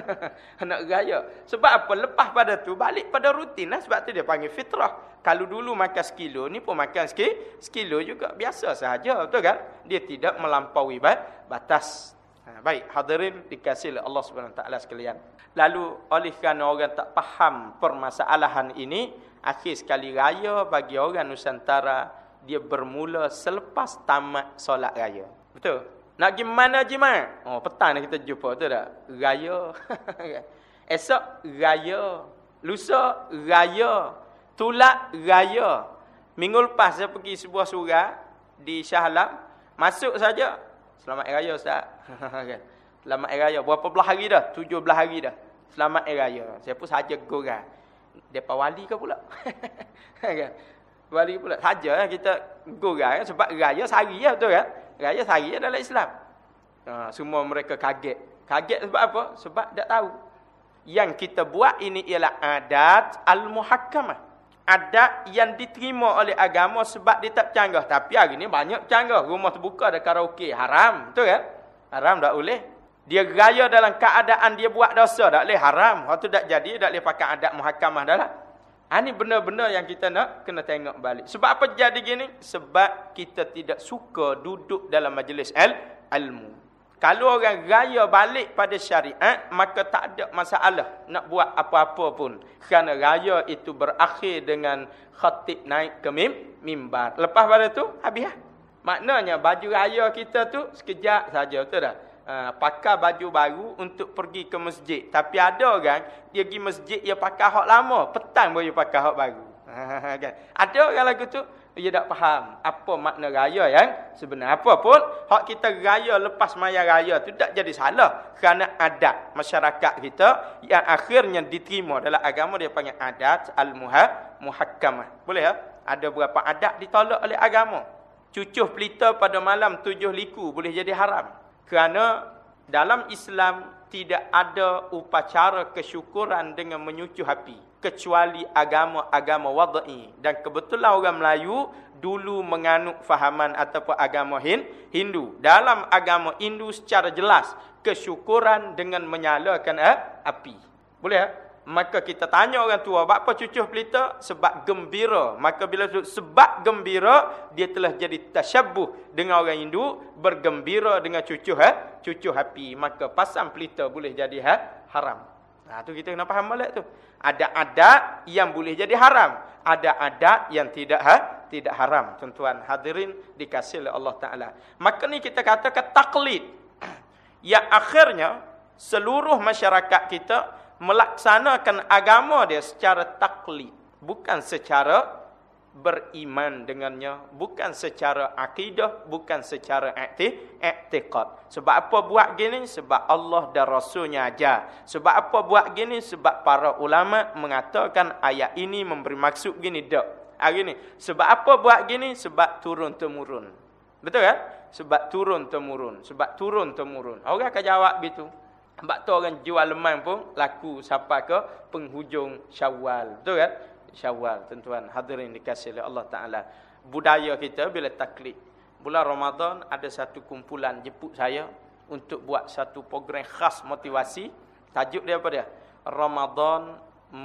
Nak raya. Sebab apa? Lepas pada tu balik pada rutin lah. Sebab tu dia panggil fitrah. Kalau dulu makan sekilo, ni pun makan sekilo, sekilo juga biasa sahaja, betul kan? Dia tidak melampaui batas. Ha, baik, hadirin dikasihi oleh Allah Subhanahu Wa Taala sekalian. Lalu oleh kerana orang tak faham permasalahan ini, akhir sekali raya bagi orang Nusantara dia bermula selepas tamat solat raya. Betul? Nak pergi mana jemaah? Oh, petang kita jumpa, betul tak? Raya. Esok raya. Lusa raya. Tulak raya. Minggu lepas saya pergi sebuah surau di Shah Alam, masuk saja. Selamat Hari Raya Ustaz. Selamat Hari Raya. Berapa belah hari dah? tujuh belas hari dah. Selamat Hari Raya. Saya pun saja gorang. Depa wali ke pula? Kan? Wali pula. Saja kita gorang sebab raya sehari ya, betul kan? Raya sehari ya dalam Islam. Ha, semua mereka kaget. Kaget sebab apa? Sebab tak tahu. Yang kita buat ini ialah adat al-muhakkamah. Adat yang diterima oleh agama sebab dia tak canggah. Tapi hari ni banyak canggah. Rumah terbuka ada karaoke. Haram. Betul kan? Haram tak boleh. Dia raya dalam keadaan dia buat dosa. Tak boleh. Haram. Waktu tak jadi, tak boleh pakai adat muhakkamah dah lah. Ha, ini benda-benda yang kita nak kena tengok balik. Sebab apa jadi gini? Sebab kita tidak suka duduk dalam majlis ilmu. Kalau orang raya balik pada syariat, maka tak ada masalah nak buat apa-apa pun. Kerana raya itu berakhir dengan khatib naik ke mim, mimbar. Lepas pada tu, habis lah. Maknanya baju raya kita tu sekejap saja, betul tak? Uh, pakai baju baru untuk pergi ke masjid. Tapi ada orang, dia pergi masjid, dia pakai hak lama. Petang baru dia pakai hak baru. Kan? Ada orang lagu tu, dia tak faham apa makna raya yang sebenar. Apa pun, hak kita raya lepas maya raya tu tak jadi salah. Kerana adat masyarakat kita yang akhirnya diterima dalam agama, dia panggil adat al-muhakkamah. Boleh ya? Ada beberapa adat ditolak oleh agama. Cucuh pelita pada malam tujuh liku boleh jadi haram. Kerana dalam Islam tidak ada upacara kesyukuran dengan menyucuh api. Kecuali agama-agama wadai. Dan kebetulan orang Melayu dulu menganut fahaman ataupun agama Hindu. Dalam agama Hindu secara jelas, kesyukuran dengan menyalakan api. Boleh tak? Maka kita tanya orang tua, apa cucuh pelita? Sebab gembira. Maka bila sebab gembira, dia telah jadi tasyabbuh dengan orang Hindu, bergembira dengan cucuh ha? cucuh api. Maka pasang pelita boleh jadi ha? haram. Nah, tu kita kena faham balik tu. Ada adat yang boleh jadi haram, ada adat yang tidak ha? tidak haram. Tuan-tuan hadirin dikasihi oleh Allah Taala. Maka ni kita katakan taklid. Yang akhirnya seluruh masyarakat kita melaksanakan agama dia secara taklid, bukan secara beriman dengannya, bukan secara akidah, bukan secara i'tiqad. Sebab apa buat gini? Sebab Allah dan Rasulnya ajar. Sebab apa buat gini? Sebab para ulama mengatakan ayat ini memberi maksud gini. Tak. Hari ni. Sebab apa buat gini? Sebab turun-temurun. Betul kan? Sebab turun temurun. Sebab turun temurun. Orang akan jawab gitu. Sebab tu orang jual lemang pun laku sampai ke penghujung Syawal. Betul kan? Syawal, tuan-tuan hadirin dikasihi oleh Allah Taala. Budaya kita bila taklid. Bulan Ramadan ada satu kumpulan jemput saya untuk buat satu program khas motivasi. Tajuk dia apa dia? Ramadan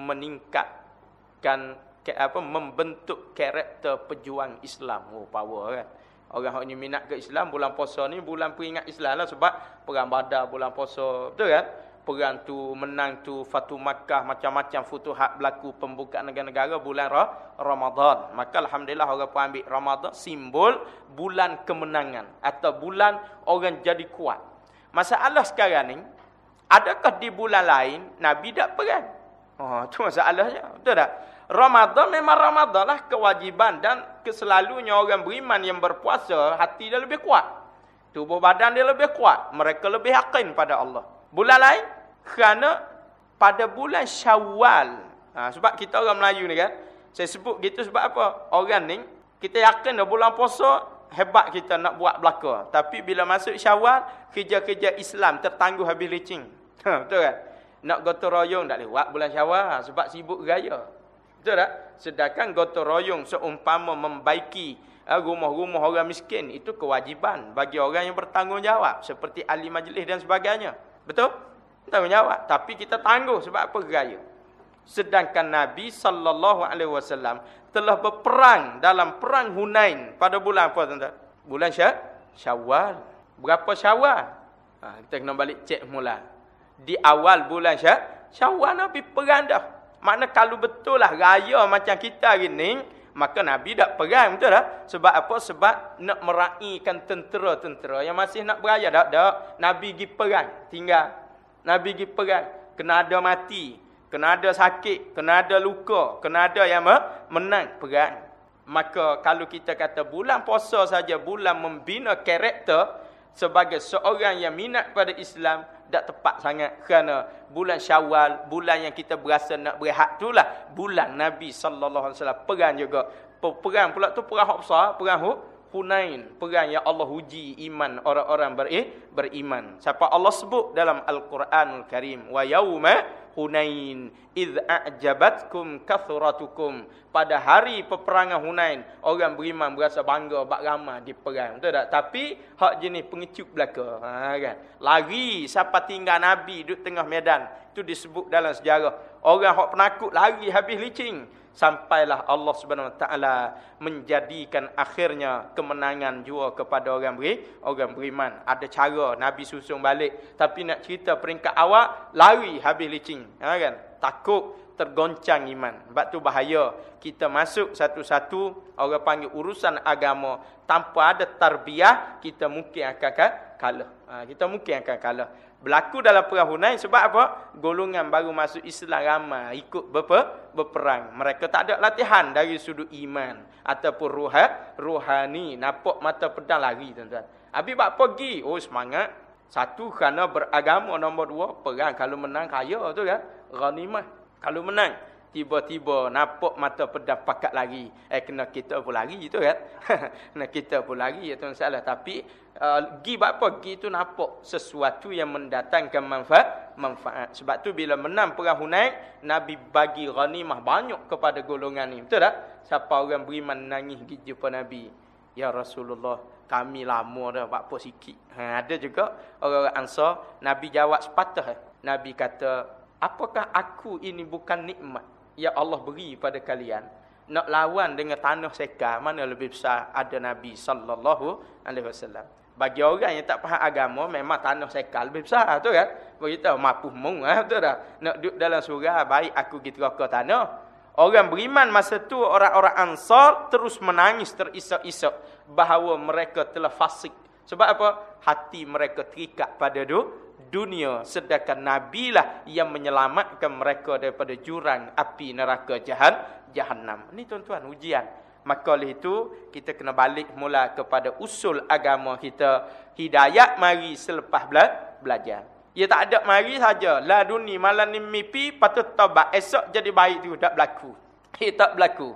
meningkatkan ke apa membentuk karakter pejuang Islam. Oh, power kan. Orang yang minat ke Islam, bulan puasa ni bulan peringat Islam lah. Sebab perang Badar bulan puasa. Betul kan? Perang tu, menang tu, Fatu Makkah, macam-macam futuhat berlaku, pembukaan negara-negara bulan Ramadan. Maka Alhamdulillah orang pun ambil Ramadan simbol bulan kemenangan. Atau bulan orang jadi kuat. Masalah sekarang ni, adakah di bulan lain Nabi tak perang? Oh, tu masalahnya. Betul tak? Ramadan memang Ramadan lah kewajiban dan keselalunya orang beriman yang berpuasa hati dia lebih kuat. Tubuh badan dia lebih kuat. Mereka lebih yakin pada Allah. Bulan lain kerana pada bulan Syawal. Ha, sebab kita orang Melayu ni kan. Saya sebut gitu sebab apa? Orang ni kita yakin dah bulan puasa hebat kita nak buat belaka. Tapi bila masuk Syawal, kerja-kerja Islam tertangguh habis licin. Betul kan? Nak gotong royong tak lewat bulan Syawal sebab sibuk raya. Betul tak? Sedangkan gotong royong seumpama membaiki rumah-rumah orang miskin, itu kewajipan bagi orang yang bertanggungjawab. Seperti ahli majlis dan sebagainya. Betul? Tanggungjawab. Tapi kita tangguh sebab apa? Raya. Sedangkan Nabi sallallahu alaihi wasallam telah berperang dalam perang Hunain pada bulan apa tuan-tuan? Bulan Syawal. Berapa Syawal? Ha, kita kena balik cek mula. Di awal bulan Syawal Nabi perang dah. Makna kalau betul lah raya macam kita hari ni, maka Nabi tak perang, betul tak? Sebab apa? Sebab nak meraihkan tentera-tentera yang masih nak beraya. Tak, tak. Nabi pergi perang, tinggal. Nabi pergi perang, kena ada mati, kena ada sakit, kena ada luka, kena ada yang menang perang. Maka kalau kita kata bulan puasa saja, bulan membina karakter sebagai seorang yang minat pada Islam, tak tepat sangat. Kerana bulan Syawal, bulan yang kita berasa nak berehat itulah bulan Nabi sallallahu alaihi wasallam perang juga. Perang pula tu perang besar, perang Hunain, perang yang Allah uji iman orang-orang beriman. Siapa Allah sebut dalam Al-Quranul Karim, wa yauma Hunain idh a'jabatkum kathratukum. Pada hari peperangan Hunain, orang beriman berasa bangga bak ramai di perang. Betul tak? Tapi hak jenis pengecut belaka. Ha, kan? Lari siapa tinggal Nabi duduk tengah medan. Itu disebut dalam sejarah. Orang hak penakut lari habis licin. Sampailah Allah Subhanahu Wa Taala menjadikan akhirnya kemenangan jua kepada orang beri, orang beriman. Ada cara Nabi susung balik, tapi nak cerita peringkat awal lari habis licin, ha, kan? Takut tergoncang iman. Sebab tu bahaya kita masuk satu-satu orang panggil urusan agama tanpa ada tarbiyah, kita mungkin akan kalah. Ha, kita mungkin akan kalah. Berlaku dalam perang Hunain sebab apa? Golongan baru masuk Islam ramai ikut berper, berperang. Mereka tak ada latihan dari sudut iman ataupun ruha, ruhani. Nampak mata pedang lari, tuan-tuan. Habis bak pergi, oh semangat. Satu kerana beragama, nombor dua perang. Kalau menang kaya tu kan, ghanimah. Kalau menang tiba-tiba nampak mata pedang pakat lari. Eh kena kita pun lari tu kan. Kena kita pun lari, itu masalah. Tapi Uh, gi apa gi tu nampak sesuatu yang mendatangkan manfaat manfaat. Sebab tu bila menang perang Hunain, Nabi bagi ghanimah banyak kepada golongan ni. Betul tak? Siapa orang beriman nangis pergi jumpa Nabi, ya Rasulullah, kami lama dah buat apa sikit. Ha, ada juga orang-orang Ansar, Nabi jawab sepatah. Nabi kata, apakah aku ini bukan nikmat yang Allah beri pada kalian? Nak lawan dengan tanah sekar, mana lebih besar? Ada Nabi sallallahu alaihi wasallam. Bagi orang yang tak faham agama, memang tanah sekal lebih besar, tu kan? Beritahu mampu mung, ha, betul tak? Nak duduk dalam surga, baik aku gitu ke tanah. Orang beriman masa tu, orang-orang Ansar terus menangis terisak-isak bahawa mereka telah fasik. Sebab apa? Hati mereka terikat pada dunia, sedangkan Nabi lah yang menyelamatkan mereka daripada jurang api neraka jahan, jahannam. Ini tuan-tuan ujian. Maka oleh itu, kita kena balik mula kepada usul agama kita. Hidayat mari selepas bela belajar. Ia tak ada mari saja. La duni malam ni mimpi, patut taubat. Esok jadi baik tu, tak berlaku. Ia tak berlaku.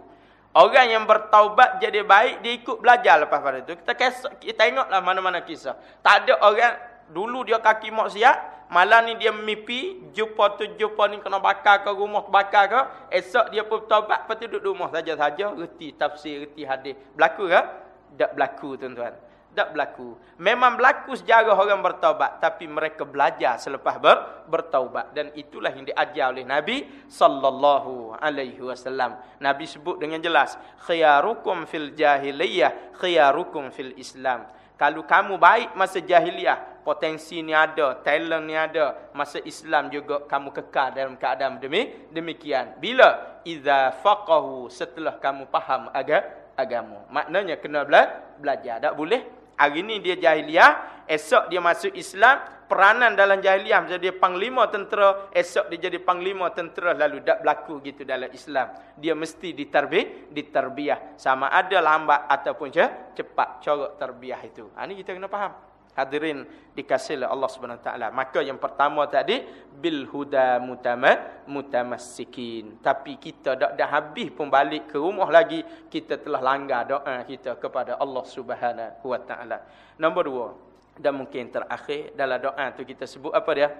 Orang yang bertaubat jadi baik, dia ikut belajar lepas pada itu. Kita kisah, kita tengoklah mana-mana kisah. Tak ada orang, dulu dia kaki maksiat, malam ni dia mimpi, jumpa tu jumpa ni kena bakar ke rumah bakar ke, esok dia pun taubat, lepas tu duduk rumah saja-saja, reti tafsir, reti hadis. Berlaku ke? Tak berlaku, tuan-tuan. Tak berlaku. Memang berlaku sejarah orang bertaubat, tapi mereka belajar selepas ber, bertaubat, dan itulah yang diajar oleh Nabi sallallahu alaihi wasallam. Nabi sebut dengan jelas, khiyarukum fil jahiliyah, khiyarukum fil Islam. Kalau kamu baik masa jahiliyah, potensi ni ada, talent ni ada, masa Islam juga kamu kekal dalam keadaan demi demikian. Bila idza faqahu, setelah kamu faham agama agama. Maknanya kena bela, belajar. Tak boleh hari ni dia jahiliah, esok dia masuk Islam, peranan dalam jahiliah menjadi dia panglima tentera, esok dia jadi panglima tentera, lalu tak berlaku gitu dalam Islam. Dia mesti ditarbiyah, ditarbiyah. Sama ada lambat ataupun cepat corak tarbiyah itu. Ha, ni kita kena faham. Hadirin dikasih oleh Allah Subhanahu Wa Taala. Maka yang pertama tadi, bil huda mutama mutamassikin. Tapi kita dak dah habis pun balik ke rumah lagi, kita telah langgar doa kita kepada Allah Subhanahu Wa Taala. Nombor dua, dan mungkin terakhir dalam doa tu kita sebut apa dia?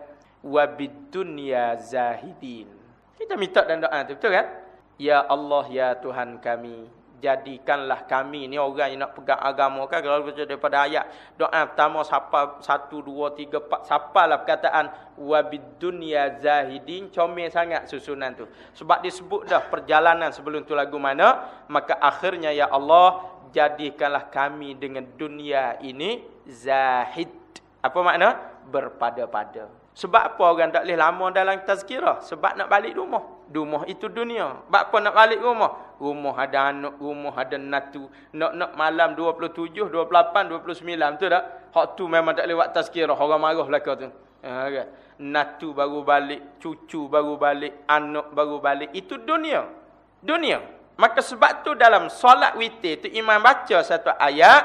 Wabid dunya zahidin. Kita minta dalam doa tu, betul kan? Ya Allah, ya Tuhan kami, jadikanlah kami ni orang yang nak pegang agama kan, kalau baca daripada ayat doa pertama siapa satu dua tiga empat siapalah perkataan wabid dunya zahidin, comel sangat susunan tu. Sebab disebut dah perjalanan sebelum tu lagu mana, maka akhirnya ya Allah jadikanlah kami dengan dunia ini zahid. Apa makna? Berpada-pada. Sebab apa orang tak boleh lama dalam tazkirah? Sebab nak balik rumah. Rumah itu dunia. Sebab apa nak balik rumah? Rumah ada anak, rumah ada natu. Nak-nak malam dua puluh tujuh, dua puluh lapan, dua puluh sembilan. Betul tak? Hak tu memang tak lewat tazkirah. Orang marah lah kau tu. Ha, kan? Natu baru balik, cucu baru balik, anak baru balik. Itu dunia. Dunia. Maka sebab tu dalam solat witir tu imam baca satu ayat.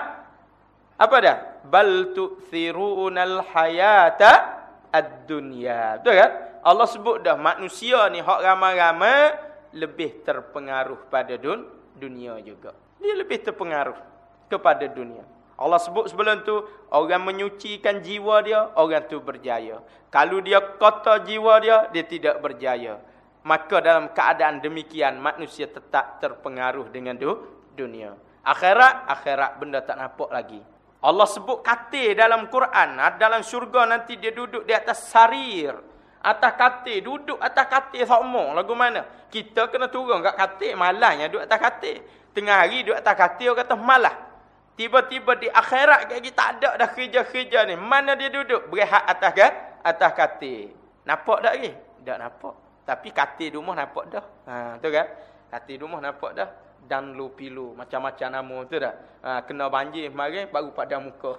Apa dah? Bal tu'thirunal hayata ad-dunya. Betul kan? Allah sebut dah manusia ni hak ramai-ramai lebih terpengaruh pada dun, dunia juga. Dia lebih terpengaruh kepada dunia. Allah sebut sebelum tu, orang menyucikan jiwa dia, orang tu berjaya. Kalau dia kotor jiwa dia, dia tidak berjaya. Maka dalam keadaan demikian, manusia tetap terpengaruh dengan du, dunia. Akhirat, akhirat benda tak nampak lagi. Allah sebut katil dalam Quran. Dalam syurga nanti dia duduk di atas sarir. Atas katil. Duduk atas katil sama. Lagu mana? Kita kena turun kat katil. Malangnya duduk atas katil. Tengah hari duduk atas katil. Orang kata malah. Tiba-tiba di akhirat kita tak ada dah kerja-kerja ni. Mana dia duduk? Berehat atas kan? Atas katil. Nampak tak lagi? Tak nampak. Tapi katil rumah nampak dah. Ha, tu kan? Katil rumah nampak dah. Dan lu pilu macam-macam nama tu dah. Ha, kena banjir kemarin baru padam muka.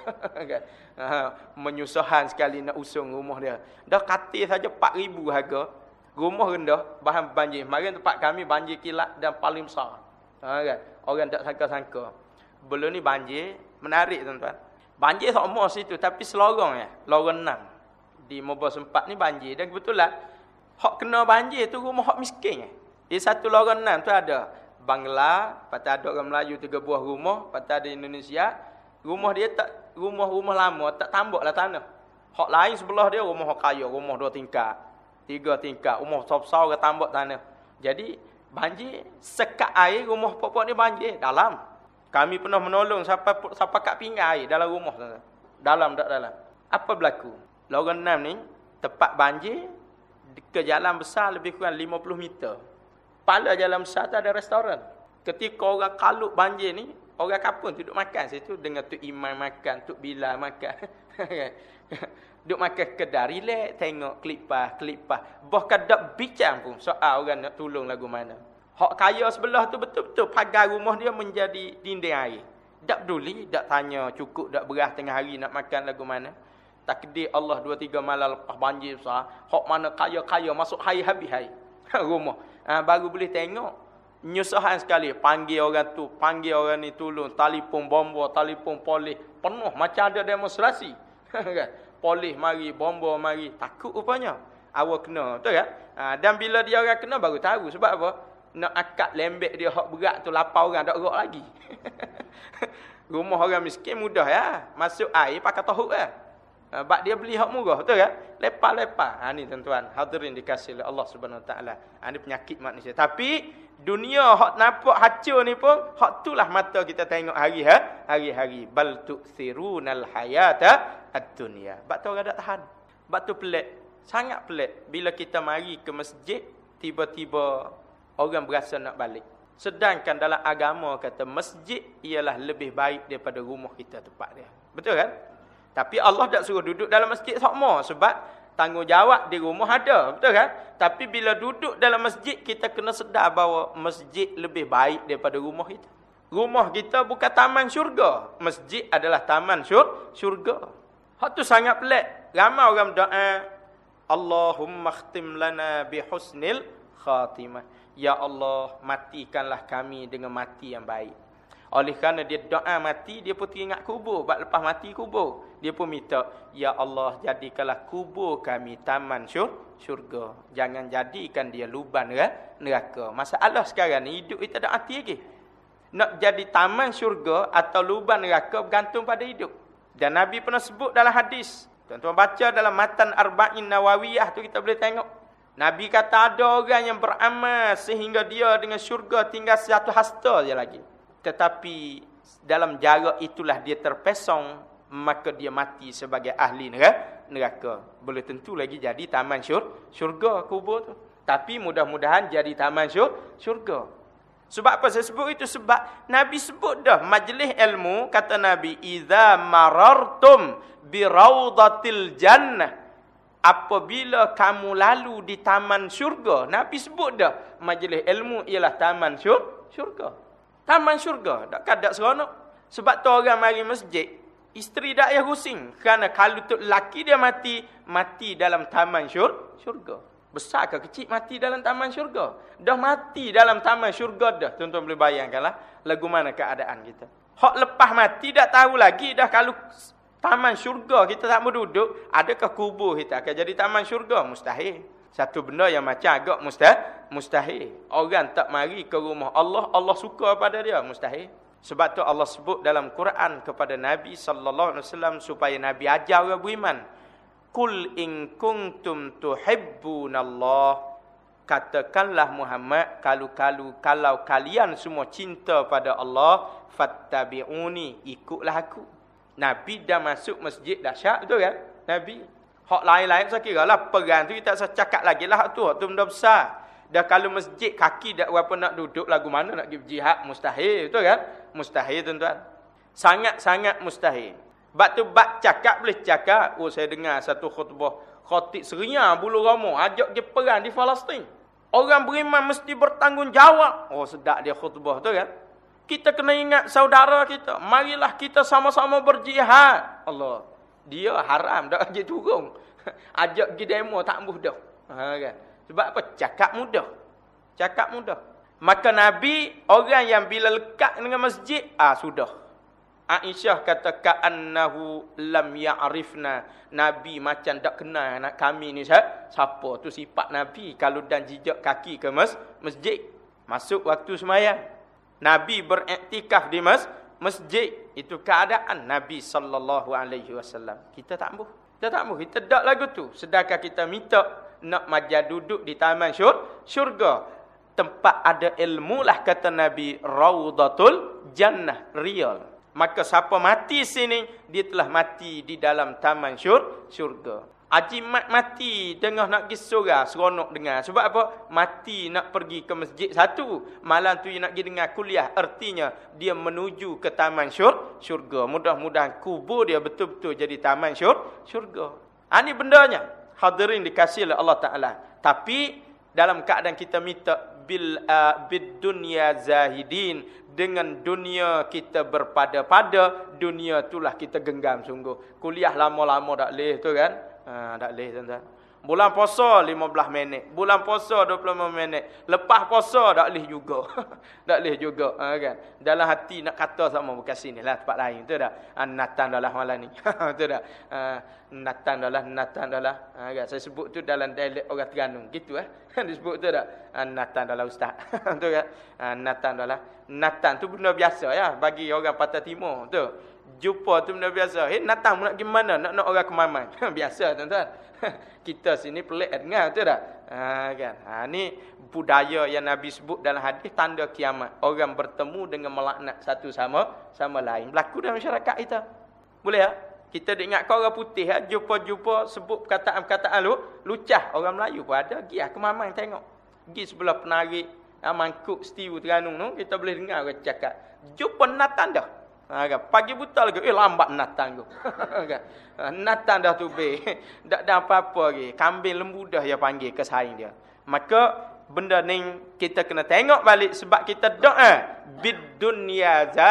Ha, menyusahan sekali nak usung rumah dia. Dah katil saja empat ribu harga. Rumah rendah, bahan banjir. Kemarin tempat kami banjir kilat dan paling besar. Ha, kan? Orang tak sangka-sangka. Belum ni banjir, menarik tuan-tuan. Banjir sama situ tapi selorong ya, lorong enam. Di Mobos empat ni banjir dan kebetulan hak kena banjir tu rumah hak miskin. Di satu lorong enam tu ada Bangla, patah ada orang Melayu tiga buah rumah, patah ada Indonesia. Rumah dia tak rumah-rumah lama, tak tambaklah tanah. Hak lain sebelah dia rumah hak kaya, rumah dua tingkat, tiga tingkat, rumah besar-besar ke tambak tanah. Jadi banjir, sekat air rumah pokok ni banjir dalam. Kami pernah menolong sampai sampai kat pinggang air dalam rumah. Dalam tak dalam. Apa berlaku? Lorong enam ni tempat banjir ke jalan besar lebih kurang lima puluh meter. Pala jalan besar tu ada restoran. Ketika orang kalut banjir ni, orang kampung duduk makan situ dengan Tok Imam makan, Tok Bilal makan. Duduk makan kedai, relax, tengok klipah, klipah. Bahkan tak bincang pun soal orang nak tolong lagu mana. Hak kaya sebelah tu betul-betul pagar rumah dia menjadi dinding air. Tak peduli, tak tanya cukup tak beras tengah hari nak makan lagu mana. Takdir Allah dua tiga malam lepas banjir besar, hak mana kaya-kaya masuk hari habis hari. Rumah. Ha, baru boleh tengok. Nyusahan sekali. Panggil orang tu, panggil orang ni tolong. Telefon bomba, telefon polis. Penuh macam ada demonstrasi. Polis mari, bomba mari. Takut rupanya. Awak kena. Betul kan? Ha, dan bila dia orang kena baru tahu. Sebab apa? nak akad lembek dia hak berat tu lapar orang tak gerak lagi. Rumah orang miskin mudah ya. Masuk air pakai tahu ya. Bak dia beli hak murah, betul kan? Lepas-lepas. Ha ni tuan-tuan, hadirin dikasihi oleh Allah Subhanahu Wa Taala. Ha ni penyakit manusia. Tapi dunia hak nampak hancur ni pun hak itulah mata kita tengok hari ha, hari-hari. Bal tu'thirunal hayata ad-dunya. Bak tu orang tak tahan. Bak tu pelik. Sangat pelik bila kita mari ke masjid tiba-tiba orang berasa nak balik. Sedangkan dalam agama kata masjid ialah lebih baik daripada rumah kita tempat dia. Betul kan? Tapi Allah tak suruh duduk dalam masjid sama sebab tanggungjawab di rumah ada. Betul kan? Tapi bila duduk dalam masjid kita kena sedar bahawa masjid lebih baik daripada rumah kita. Rumah kita bukan taman syurga. Masjid adalah taman syur, syurga. Hak tu sangat pelik. Ramai orang doa Allahumma khtim lana bihusnil khatimah. Ya Allah, matikanlah kami dengan mati yang baik. Oleh kerana dia doa mati, dia pun teringat kubur. Sebab lepas mati kubur, dia pun minta, Ya Allah, jadikanlah kubur kami taman syur, syurga. Jangan jadikan dia luban neraka. Masalah sekarang ni, hidup kita tak mati lagi. Nak jadi taman syurga atau luban neraka bergantung pada hidup. Dan Nabi pernah sebut dalam hadis. Tuan-tuan baca dalam Matan Arba'in Nawawiyah tu kita boleh tengok. Nabi kata ada orang yang beramal sehingga dia dengan syurga tinggal satu hasta je lagi. Tetapi dalam jarak itulah dia terpesong, maka dia mati sebagai ahli neraka. Boleh tentu lagi jadi taman syur, syurga kubur tu. Tapi mudah-mudahan jadi taman syur, syurga. Sebab apa saya sebut itu? Sebab Nabi sebut dah majlis ilmu, kata Nabi, "Idza marartum bi raudatil jannah." Apabila kamu lalu di taman syurga, Nabi sebut dah majlis ilmu ialah taman syur, syurga. Taman syurga, tak kadak seronok. Sebab tu orang mari masjid, isteri tak payah pusing. Kerana kalau tu lelaki dia mati, mati dalam taman syur, syurga. Besar ke kecil mati dalam taman syurga? Dah mati dalam taman syurga dah. Tuan-tuan boleh bayangkanlah lagu mana keadaan kita. Hak lepas mati tak tahu lagi dah kalau taman syurga kita tak mau duduk, adakah kubur kita akan jadi taman syurga? Mustahil. Satu benda yang macam agak mustahil. Mustahil. Orang tak mari ke rumah Allah, Allah suka pada dia. Mustahil. Sebab tu Allah sebut dalam Quran kepada Nabi sallallahu alaihi wasallam supaya Nabi ajar orang beriman. Qul in kuntum tuhibbunallah. Katakanlah Muhammad, kalau-kalau kalau kalian semua cinta pada Allah, fattabi'uni, ikutlah aku. Nabi dah masuk masjid dahsyat, betul kan? Nabi. Hak lain-lain saya kira lah perang tu kita tak cakap lagi lah tu. Hak tu benda besar. Dah kalau masjid kaki tak berapa nak duduk, lagu mana nak pergi berjihad? Mustahil, betul kan? Mustahil tuan-tuan. Sangat-sangat mustahil. Sebab tu bak cakap boleh cakap. Oh saya dengar satu khutbah khatib Seria Bulu Rama ajak dia perang di Palestin. Orang beriman mesti bertanggungjawab. Oh sedap dia khutbah tu kan? Kita kena ingat saudara kita. Marilah kita sama-sama berjihad. Allah. Dia haram tak ajak turun. Ajak pergi demo tak mudah. Ha, kan? Sebab apa? Cakap mudah. Cakap mudah. Maka Nabi, orang yang bila lekat dengan masjid, ah sudah. Aisyah kata, ka'annahu lam ya'rifna. Nabi macam tak kenal anak kami ni. Siapa tu sifat Nabi kalau dan jejak kaki ke mas, masjid. Masuk waktu semayang. Nabi beriktikaf di mas, masjid. Itu keadaan Nabi sallallahu alaihi wasallam. Kita tak mahu. Kita tak mahu. Kita tak lagu tu. Sedangkan kita minta nak majak duduk di taman syur, syurga. Tempat ada ilmu lah kata Nabi. Raudatul jannah. Real. Maka siapa mati sini, dia telah mati di dalam taman syur, syurga. Ajimat mati tengah nak pergi surga, seronok dengar. Sebab apa? Mati nak pergi ke masjid satu. Malam tu dia nak pergi dengar kuliah. Artinya, dia menuju ke taman syur, syurga. Mudah-mudahan kubur dia betul-betul jadi taman syur, syurga. Ini bendanya. Hadirin dikasih oleh Allah Ta'ala. Tapi, dalam keadaan kita minta bil uh, bid dunya zahidin, dengan dunia kita berpada-pada, dunia itulah kita genggam sungguh. Kuliah lama-lama tak leh tu kan? Ha, tak leh tuan-tuan. Bulan puasa lima belas minit, bulan puasa dua puluh lima minit, lepas puasa tak boleh juga. Tak boleh juga, ha, kan. Dalam hati nak kata sama bukan sinilah tempat lain, betul tak? Ha, natan dah lah malam ni. Betul tak? Ha, natan dah lah, natan dah lah. Ha, kan. Saya sebut tu dalam dialek orang Terengganu, gitu eh. Disebut tu tak? Ha, natan dah lah ustaz. Betul kan? Ha, natan dah lah. Natan tu benda biasa ya bagi orang Pantai Timur, betul. Jumpa tu benda biasa. Eh, natang nak pergi mana? Nak nak orang kemaman. Biasa tuan-tuan. Kita sini pelik dengar, betul tak? Ha, kan? Ha, ni budaya yang Nabi sebut dalam hadis tanda kiamat. Orang bertemu dengan melaknat satu sama sama lain. Berlaku dalam masyarakat kita. Boleh tak? Kita ingat kau orang putih, ya? Jumpa-jumpa sebut perkataan-perkataan lu, lucah. Orang Melayu pun ada. Pergi lah kemaman tengok. Pergi sebelah penarik, ha, mangkuk setiu Terengganu tu, kita boleh dengar orang cakap. Jumpa natang dah. Ha, kan? Pagi buta lagi, eh lambat natang tu. Kan? Ha, natang dah tu be. Tak ada apa-apa lagi. Kambing lembu dah dia panggil ke saing dia. Maka benda ni kita kena tengok balik sebab kita doa bid dunya za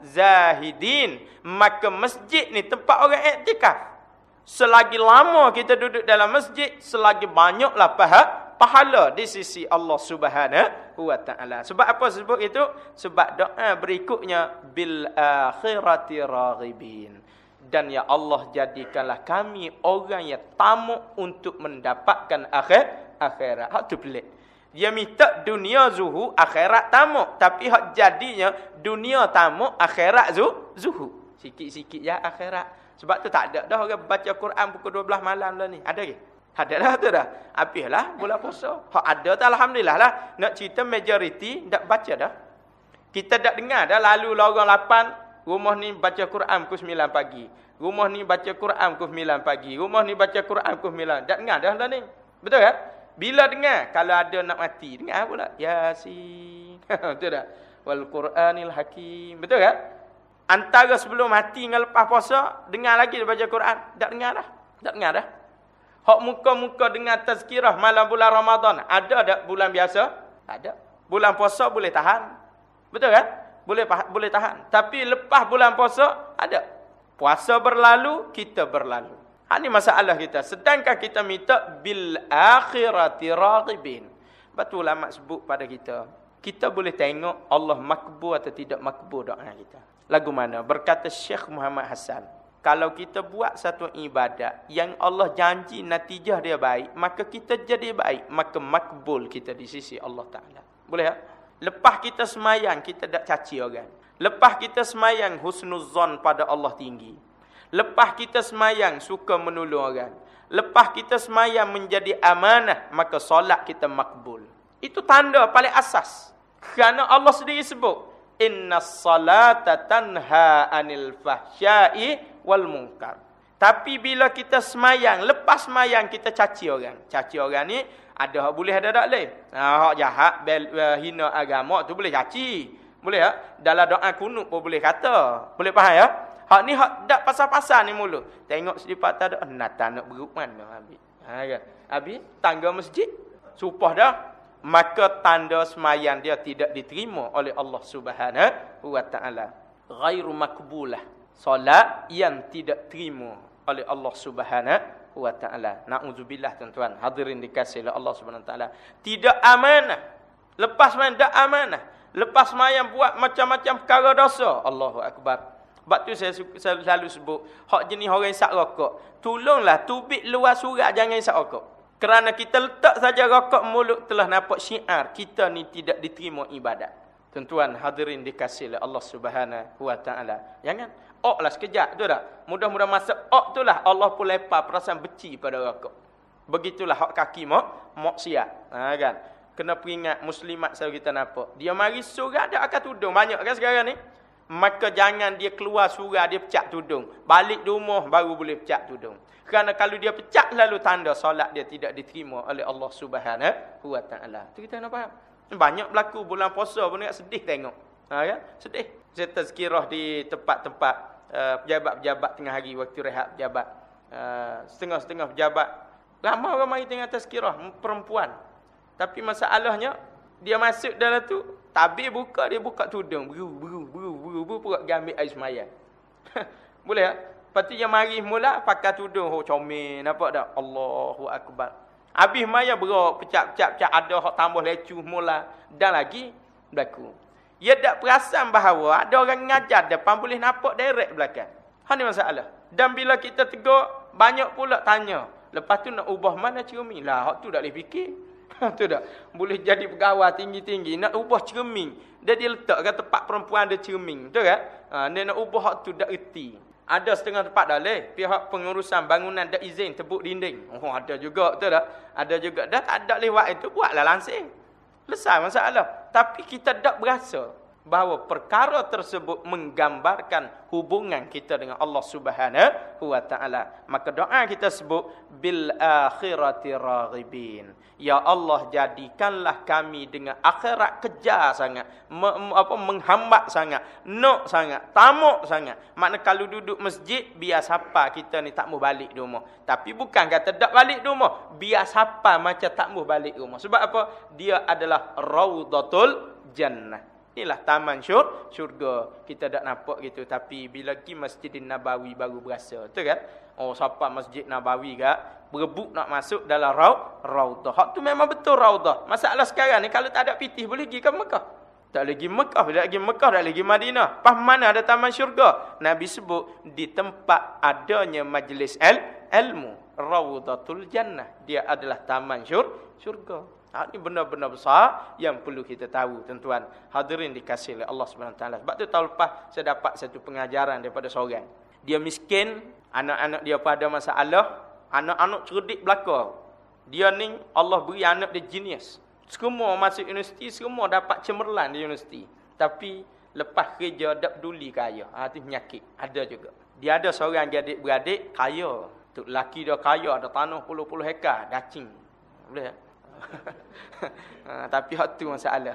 zahidin. Maka masjid ni tempat orang iktikaf. Selagi lama kita duduk dalam masjid, selagi banyaklah pahala pahala di sisi Allah Subhanahu wa taala. Sebab apa sebut itu? Sebab doa berikutnya bil akhirati raghibin. Dan ya Allah jadikanlah kami orang yang tamak untuk mendapatkan akhir akhirat. Hak tu pelik. Dia minta dunia zuhu, akhirat tamak, tapi hak jadinya dunia tamak, akhirat zu zuhu. Sikit-sikit ya akhirat. Sebab tu tak ada dah orang baca Quran pukul dua belas malam lah ni. Ada ke? Ada dah tu dah. Habislah bulan puasa. Hak ada tak alhamdulillah lah. Nak cerita majoriti tak baca dah. Kita tak dengar dah lalu lorong lapan, rumah ni baca Quran pukul sembilan pagi. Rumah ni baca Quran pukul sembilan pagi. Rumah ni baca Quran pukul sembilan. Tak dengar dah lah ni. Betul kan? Bila dengar? Kalau ada nak mati, dengar pula. Yasin. Betul tak? Wal Quranil Hakim. Betul kan? Antara sebelum mati dengan lepas puasa, dengar lagi dia baca Quran. Tak dengar dah. Tak dengar dah. Hak muka-muka dengan tazkirah malam bulan Ramadan. Ada tak bulan biasa? Ada. Bulan puasa boleh tahan. Betul kan? Boleh boleh tahan. Tapi lepas bulan puasa, ada. Puasa berlalu, kita berlalu. Ha, ini masalah kita. Sedangkan kita minta bil akhirati raghibin. Betul ulama sebut pada kita. Kita boleh tengok Allah makbul atau tidak makbul doa kita. Lagu mana? Berkata Syekh Muhammad Hassan. Kalau kita buat satu ibadat yang Allah janji natijah dia baik, maka kita jadi baik, maka makbul kita di sisi Allah Ta'ala. Boleh tak? Lepas kita semayang, kita tak caci orang. Lepas kita semayang, husnuzon pada Allah tinggi. Lepas kita semayang, suka menolong orang. Lepas kita semayang menjadi amanah, maka solat kita makbul. Itu tanda paling asas. Kerana Allah sendiri sebut, Inna salata tanha anil fahsyai wal munkar. Tapi bila kita semayang, lepas semayang kita caci orang. Caci orang ni ada hak boleh, ada tak boleh. Ha, hak jahat, bel, uh, hina agama tu boleh caci. Boleh tak? Dalam doa kunut pun boleh kata. Boleh faham ya? Hak ni hak tak pasal-pasal ni mula. Tengok sedipat tak ada, nak tak nak beruk mana habis. Ha kan? Habis tangga masjid supah dah. Maka tanda semayang dia tidak diterima oleh Allah Subhanahu wa taala. Ghairu makbulah. Solat yang tidak terima oleh Allah Subhanahu wa taala. Nauzubillah tuan-tuan, hadirin dikasihi oleh Allah Subhanahu wa taala. Tidak amanah. Lepas main tak amanah. Lepas semayang buat macam-macam perkara dosa. Allahu akbar. Sebab tu saya, saya selalu sebut, hak jenis orang isap rokok, tolonglah tubik luar surat jangan isap rokok. Kerana kita letak saja rokok mulut telah nampak syiar kita ni tidak diterima ibadat. Tuan-tuan hadirin dikasihi oleh Allah Subhanahu wa taala. Jangan ok lah sekejap tu dah. Mudah-mudah masa ok tu lah Allah pun lepas perasaan benci pada rokok. Begitulah hak kaki mak maksiat. Ha kan. Kena peringat muslimat selalu kita nampak. Dia mari surat dia akan tudung banyak kan sekarang ni. Maka jangan dia keluar surah dia pecah tudung. Balik rumah baru boleh pecah tudung. Kerana kalau dia pecah lalu tanda solat dia tidak diterima oleh Allah Subhanahu wa taala. Tu kita nak faham. Banyak berlaku bulan puasa pun nak sedih tengok. Ha kan? Sedih. Saya tazkirah di tempat-tempat uh, pejabat-pejabat tengah hari waktu rehat pejabat. Uh, setengah-setengah pejabat. Ramai orang mari tengah tazkirah perempuan. Tapi masalahnya dia masuk dalam tu, tabir buka dia buka tudung, beru beru beru beru beru pura ambil air sembahyang. Boleh tak? Lepas tu yang mari mula pakai tudung, oh comel, nampak tak? Allahu Akbar. Habis maya berok, pecak-pecak-pecak, ada hak tambah lecu mula. Dan lagi berlaku. Ia tak perasan bahawa ada orang ngajar depan boleh nampak direct belakang. Ha ni masalah. Dan bila kita tegur, banyak pula tanya. Lepas tu nak ubah mana cermin? Lah, hak tu tak boleh fikir. Tu tak. Boleh jadi pegawai tinggi-tinggi. Nak ubah cermin. Dia dia letak kat tempat perempuan ada cermin. Betul kan? Ha, dia nak ubah hak tu tak erti. Ada setengah tempat dah leh. Pihak pengurusan bangunan dah izin tebuk dinding. Oh, ada juga. Betul tak? Ada juga. Dah tak ada lewat itu. Buatlah langsing. Selesai masalah. Tapi kita tak berasa bahawa perkara tersebut menggambarkan hubungan kita dengan Allah Subhanahu wa taala. Maka doa kita sebut bil akhirati raghibin. Ya Allah, jadikanlah kami dengan akhirat kejar sangat, me, apa menghambat sangat, nak sangat, tamak sangat. Makna kalau duduk masjid biar siapa kita ni tak mau balik rumah. Tapi bukan kata tak balik rumah, biar siapa macam tak mau balik rumah. Sebab apa? Dia adalah raudatul jannah. Inilah taman syur, syurga. Kita tak nampak gitu. Tapi bila pergi Masjid Nabawi baru berasa. Betul kan? Oh, siapa Masjid Nabawi kak? Berebut nak masuk dalam raud, raudah. Hak tu memang betul raudah. Masalah sekarang ni, kalau tak ada pitih, boleh pergi ke Mekah? Tak lagi Mekah, tak lagi Mekah, tak lagi Madinah. Pas mana ada taman syurga? Nabi sebut, di tempat adanya majlis el, ilmu. Raudatul jannah. Dia adalah taman syur, syurga. Ha, ini benar-benar besar yang perlu kita tahu, tuan-tuan. Hadirin dikasihi oleh Allah Subhanahu Wa Taala. Sebab tu tahun lepas saya dapat satu pengajaran daripada seorang. Dia miskin, anak-anak dia pada masalah, anak-anak cerdik belaka. Dia ni Allah beri anak dia genius. Semua masuk universiti, semua dapat cemerlang di universiti. Tapi lepas kerja tak peduli kaya. Ha, itu penyakit. Ada juga. Dia ada seorang adik-beradik kaya. Tu laki dia kaya, ada tanah puluh-puluh hektar, dacing. Boleh tak? Ha, tapi hak tu masalah.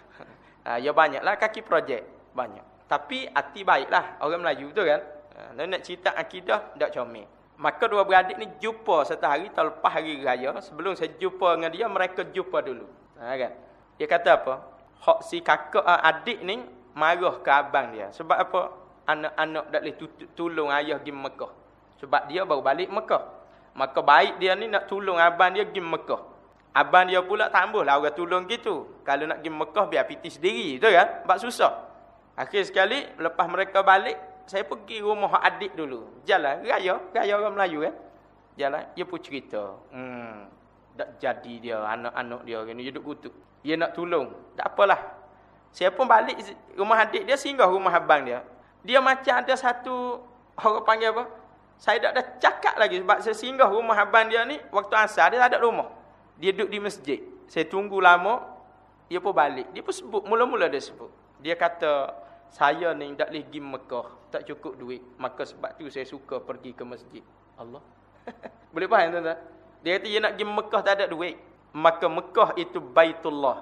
Ha, ya banyaklah kaki projek, banyak. Tapi hati baiklah orang Melayu tu kan. Ha, nak cerita akidah tak comel. Maka dua beradik ni jumpa satu hari tahun lepas hari raya. Sebelum saya jumpa dengan dia, mereka jumpa dulu. Ha, kan? Dia kata apa? Hak si kakak adik ni marah ke abang dia. Sebab apa? Anak-anak tak boleh tolong ayah pergi Mekah. Sebab dia baru balik Mekah. Maka baik dia ni nak tolong abang dia pergi Mekah. Abang dia pula tak ambuh lah orang tolong gitu. Kalau nak pergi Mekah biar piti sendiri. Betul kan? Sebab susah. Akhir sekali, lepas mereka balik, saya pergi rumah adik dulu. Jalan, raya. Raya orang Melayu kan. Jalan, dia pun cerita. Hmm, tak jadi dia, anak-anak dia. Dia duduk kutuk. Dia nak tolong. Tak apalah. Saya pun balik rumah adik dia, singgah rumah abang dia. Dia macam ada satu, orang panggil apa? Saya tak ada cakap lagi. Sebab saya singgah rumah abang dia ni, waktu asar dia tak ada rumah. Dia duduk di masjid. Saya tunggu lama. Dia pun balik. Dia pun sebut. Mula-mula dia sebut. Dia kata, saya ni tak boleh pergi Mekah. Tak cukup duit. Maka sebab tu saya suka pergi ke masjid. Allah. Boleh faham tuan-tuan? Dia kata, dia nak pergi Mekah tak ada duit. Maka Mekah itu Baitullah.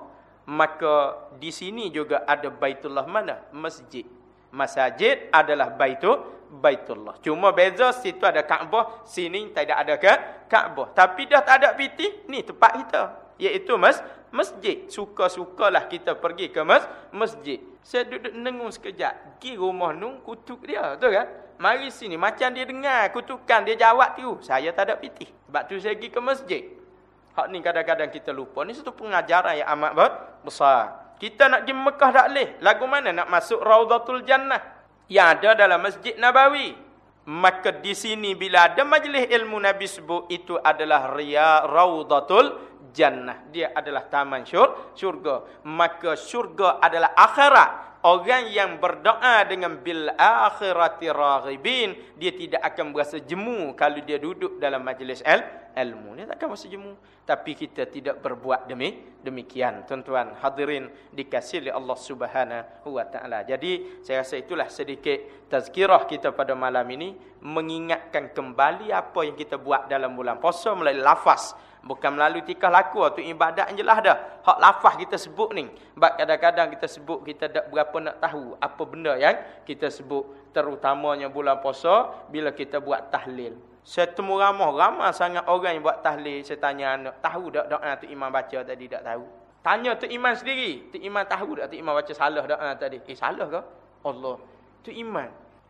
Maka di sini juga ada Baitullah mana? Masjid. Masjid adalah Baitul. Baitullah. Cuma beza situ ada Kaabah, sini tidak ada ke Kaabah. Tapi dah tak ada piti, ni tempat kita, iaitu mas masjid. Suka-sukalah kita pergi ke mas masjid. Saya duduk nengung sekejap, pergi rumah nung kutuk dia, betul kan? Mari sini macam dia dengar kutukan, dia jawab tu, saya tak ada piti. Sebab tu saya pergi ke masjid. Hak ni kadang-kadang kita lupa. Ni satu pengajaran yang amat besar. Kita nak pergi Mekah tak boleh. Lagu mana nak masuk Raudatul Jannah? Yang ada dalam Masjid Nabawi. Maka di sini bila ada majlis ilmu Nabi sebut, itu adalah Riya Raudatul Jannah. Dia adalah taman syur, syurga. Maka syurga adalah akhirat. Orang yang berdoa dengan bil akhirati raghibin, dia tidak akan berasa jemu kalau dia duduk dalam majlis el, ilmu. Dia tak akan berasa jemu. Tapi kita tidak berbuat demi demikian. Tuan-tuan hadirin dikasihi oleh Allah Subhanahu wa taala. Jadi saya rasa itulah sedikit tazkirah kita pada malam ini, mengingatkan kembali apa yang kita buat dalam bulan puasa melalui lafaz. Bukan melalui tikah laku. Itu ibadat yang jelas dah. Hak lafaz kita sebut ni. Sebab kadang-kadang kita sebut, kita tak berapa nak tahu apa benda yang kita sebut. Terutamanya bulan puasa, bila kita buat tahlil. Saya temu ramah, ramah sangat orang yang buat tahlil. Saya tanya anak, tahu tak doa tu imam baca tadi? Tak tahu. Tanya tu imam sendiri. Tu imam tahu tak tu imam baca salah doa tadi? Eh salah ke? Allah. Tu imam.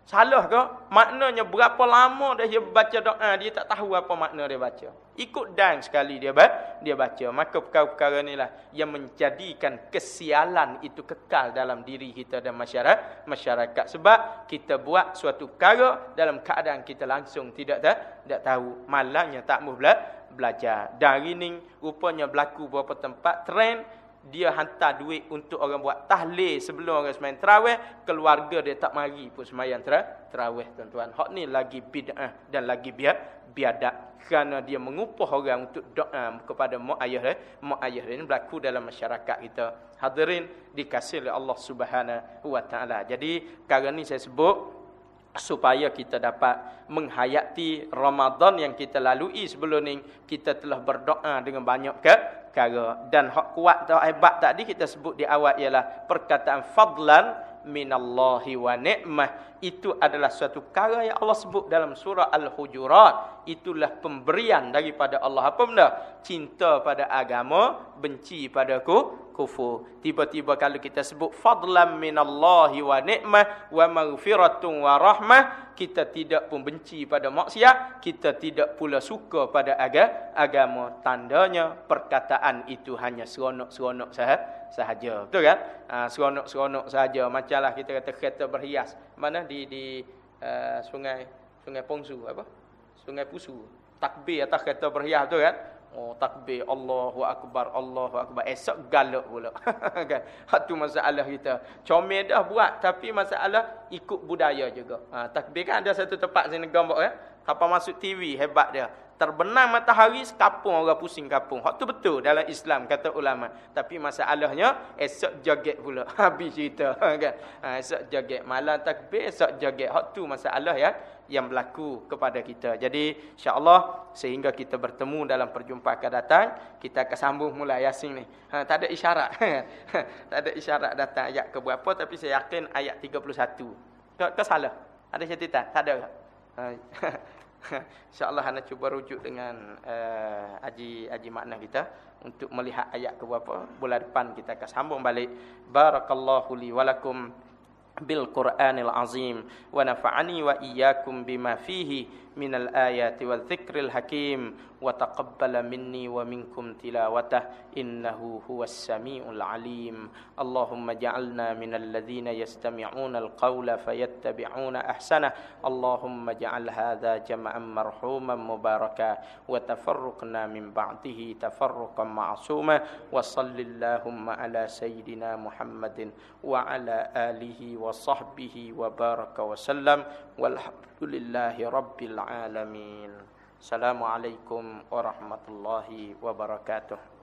Salah ke? Maknanya berapa lama dah dia baca doa, dia tak tahu apa makna dia baca. Ikut dan sekali dia dia baca. Maka perkara-perkara inilah yang menjadikan kesialan itu kekal dalam diri kita dan masyarakat. masyarakat. Sebab kita buat suatu perkara dalam keadaan kita langsung tidak tidak tahu. Malangnya tak mahu belajar. Dari ni rupanya berlaku beberapa tempat trend. Dia hantar duit untuk orang buat tahlil sebelum orang sembahyang tarawih, keluarga dia tak mari pun sembahyang tarawih, tuan-tuan. Hak ni lagi bid'ah dan lagi biad biadab, kerana dia mengupah orang untuk doa kepada mak ayah dia. Mak ayah dia ni berlaku dalam masyarakat kita. Hadirin dikasihi oleh Allah Subhanahu wa taala. Jadi perkara ni saya sebut supaya kita dapat menghayati Ramadan yang kita lalui sebelum ni. Kita telah berdoa dengan banyak ke perkara. Dan hak kuat atau hebat tadi kita sebut di awal ialah perkataan fadlan minallahi wa ni'mah. Itu adalah suatu perkara yang Allah sebut dalam surah Al-Hujurat. Itulah pemberian daripada Allah. Apa benda? Cinta pada agama, benci pada ku, kufur. Tiba-tiba kalau kita sebut fadlan minallahi wa ni'mah wa maghfiratun wa rahmah, kita tidak pun benci pada maksiat, kita tidak pula suka pada agama. Tandanya perkataan itu hanya seronok-seronok sahaja. Betul kan? Ha, seronok-seronok sahaja. Macamlah kita kata kereta berhias. Mana di di uh, sungai sungai Pongsu apa? Sungai Pusu. Takbir atas kereta berhias tu kan? Oh, takbir Allahu akbar, Allahu akbar. Esok galak pula. Kan? Hak tu masalah kita. Comel dah buat tapi masalah ikut budaya juga. Ha, takbir kan ada satu tempat sini gambar kan? Tanpa masuk T V hebat dia. Terbenam matahari sekapung orang pusing kapung. Hak tu betul dalam Islam kata ulama. Tapi masalahnya esok joget pula. Habis cerita kan. Ha, esok joget malam takbir, esok joget. Hak tu masalah ya yang berlaku kepada kita. Jadi insya-Allah sehingga kita bertemu dalam perjumpaan akan datang, kita akan sambung mulai Yasin ni. Ha, tak ada isyarat. Tak ada isyarat datang ayat ke berapa, tapi saya yakin ayat tiga puluh satu. Tak salah. Ada catatan? Tak ada. Ha. InsyaAllah anda cuba rujuk dengan uh, Haji Haji makna kita untuk melihat ayat ke berapa. Bulan depan kita akan sambung balik. Barakallahu li walakum bil Qur'anil azim wa nafa'ani wa iyyakum bima fihi minal ayati wal dzikril hakim wa taqabbala minni wa minkum tilawatah innahu huwas samiul alim. Allahumma ja'alna minal ladzina yastami'una al-qawla fayattabi'una ahsanah. Allahumma ja'al hadza jam'an marhuman mubaraka wa tafarruqna min ba'dihi tafarruqan ma'suma wa sallallahumma ala sayyidina Muhammadin wa ala alihi wa sahbihi wa baraka wa sallam walhamdulillahi rabbil alamin. Assalamualaikum warahmatullahi wabarakatuh.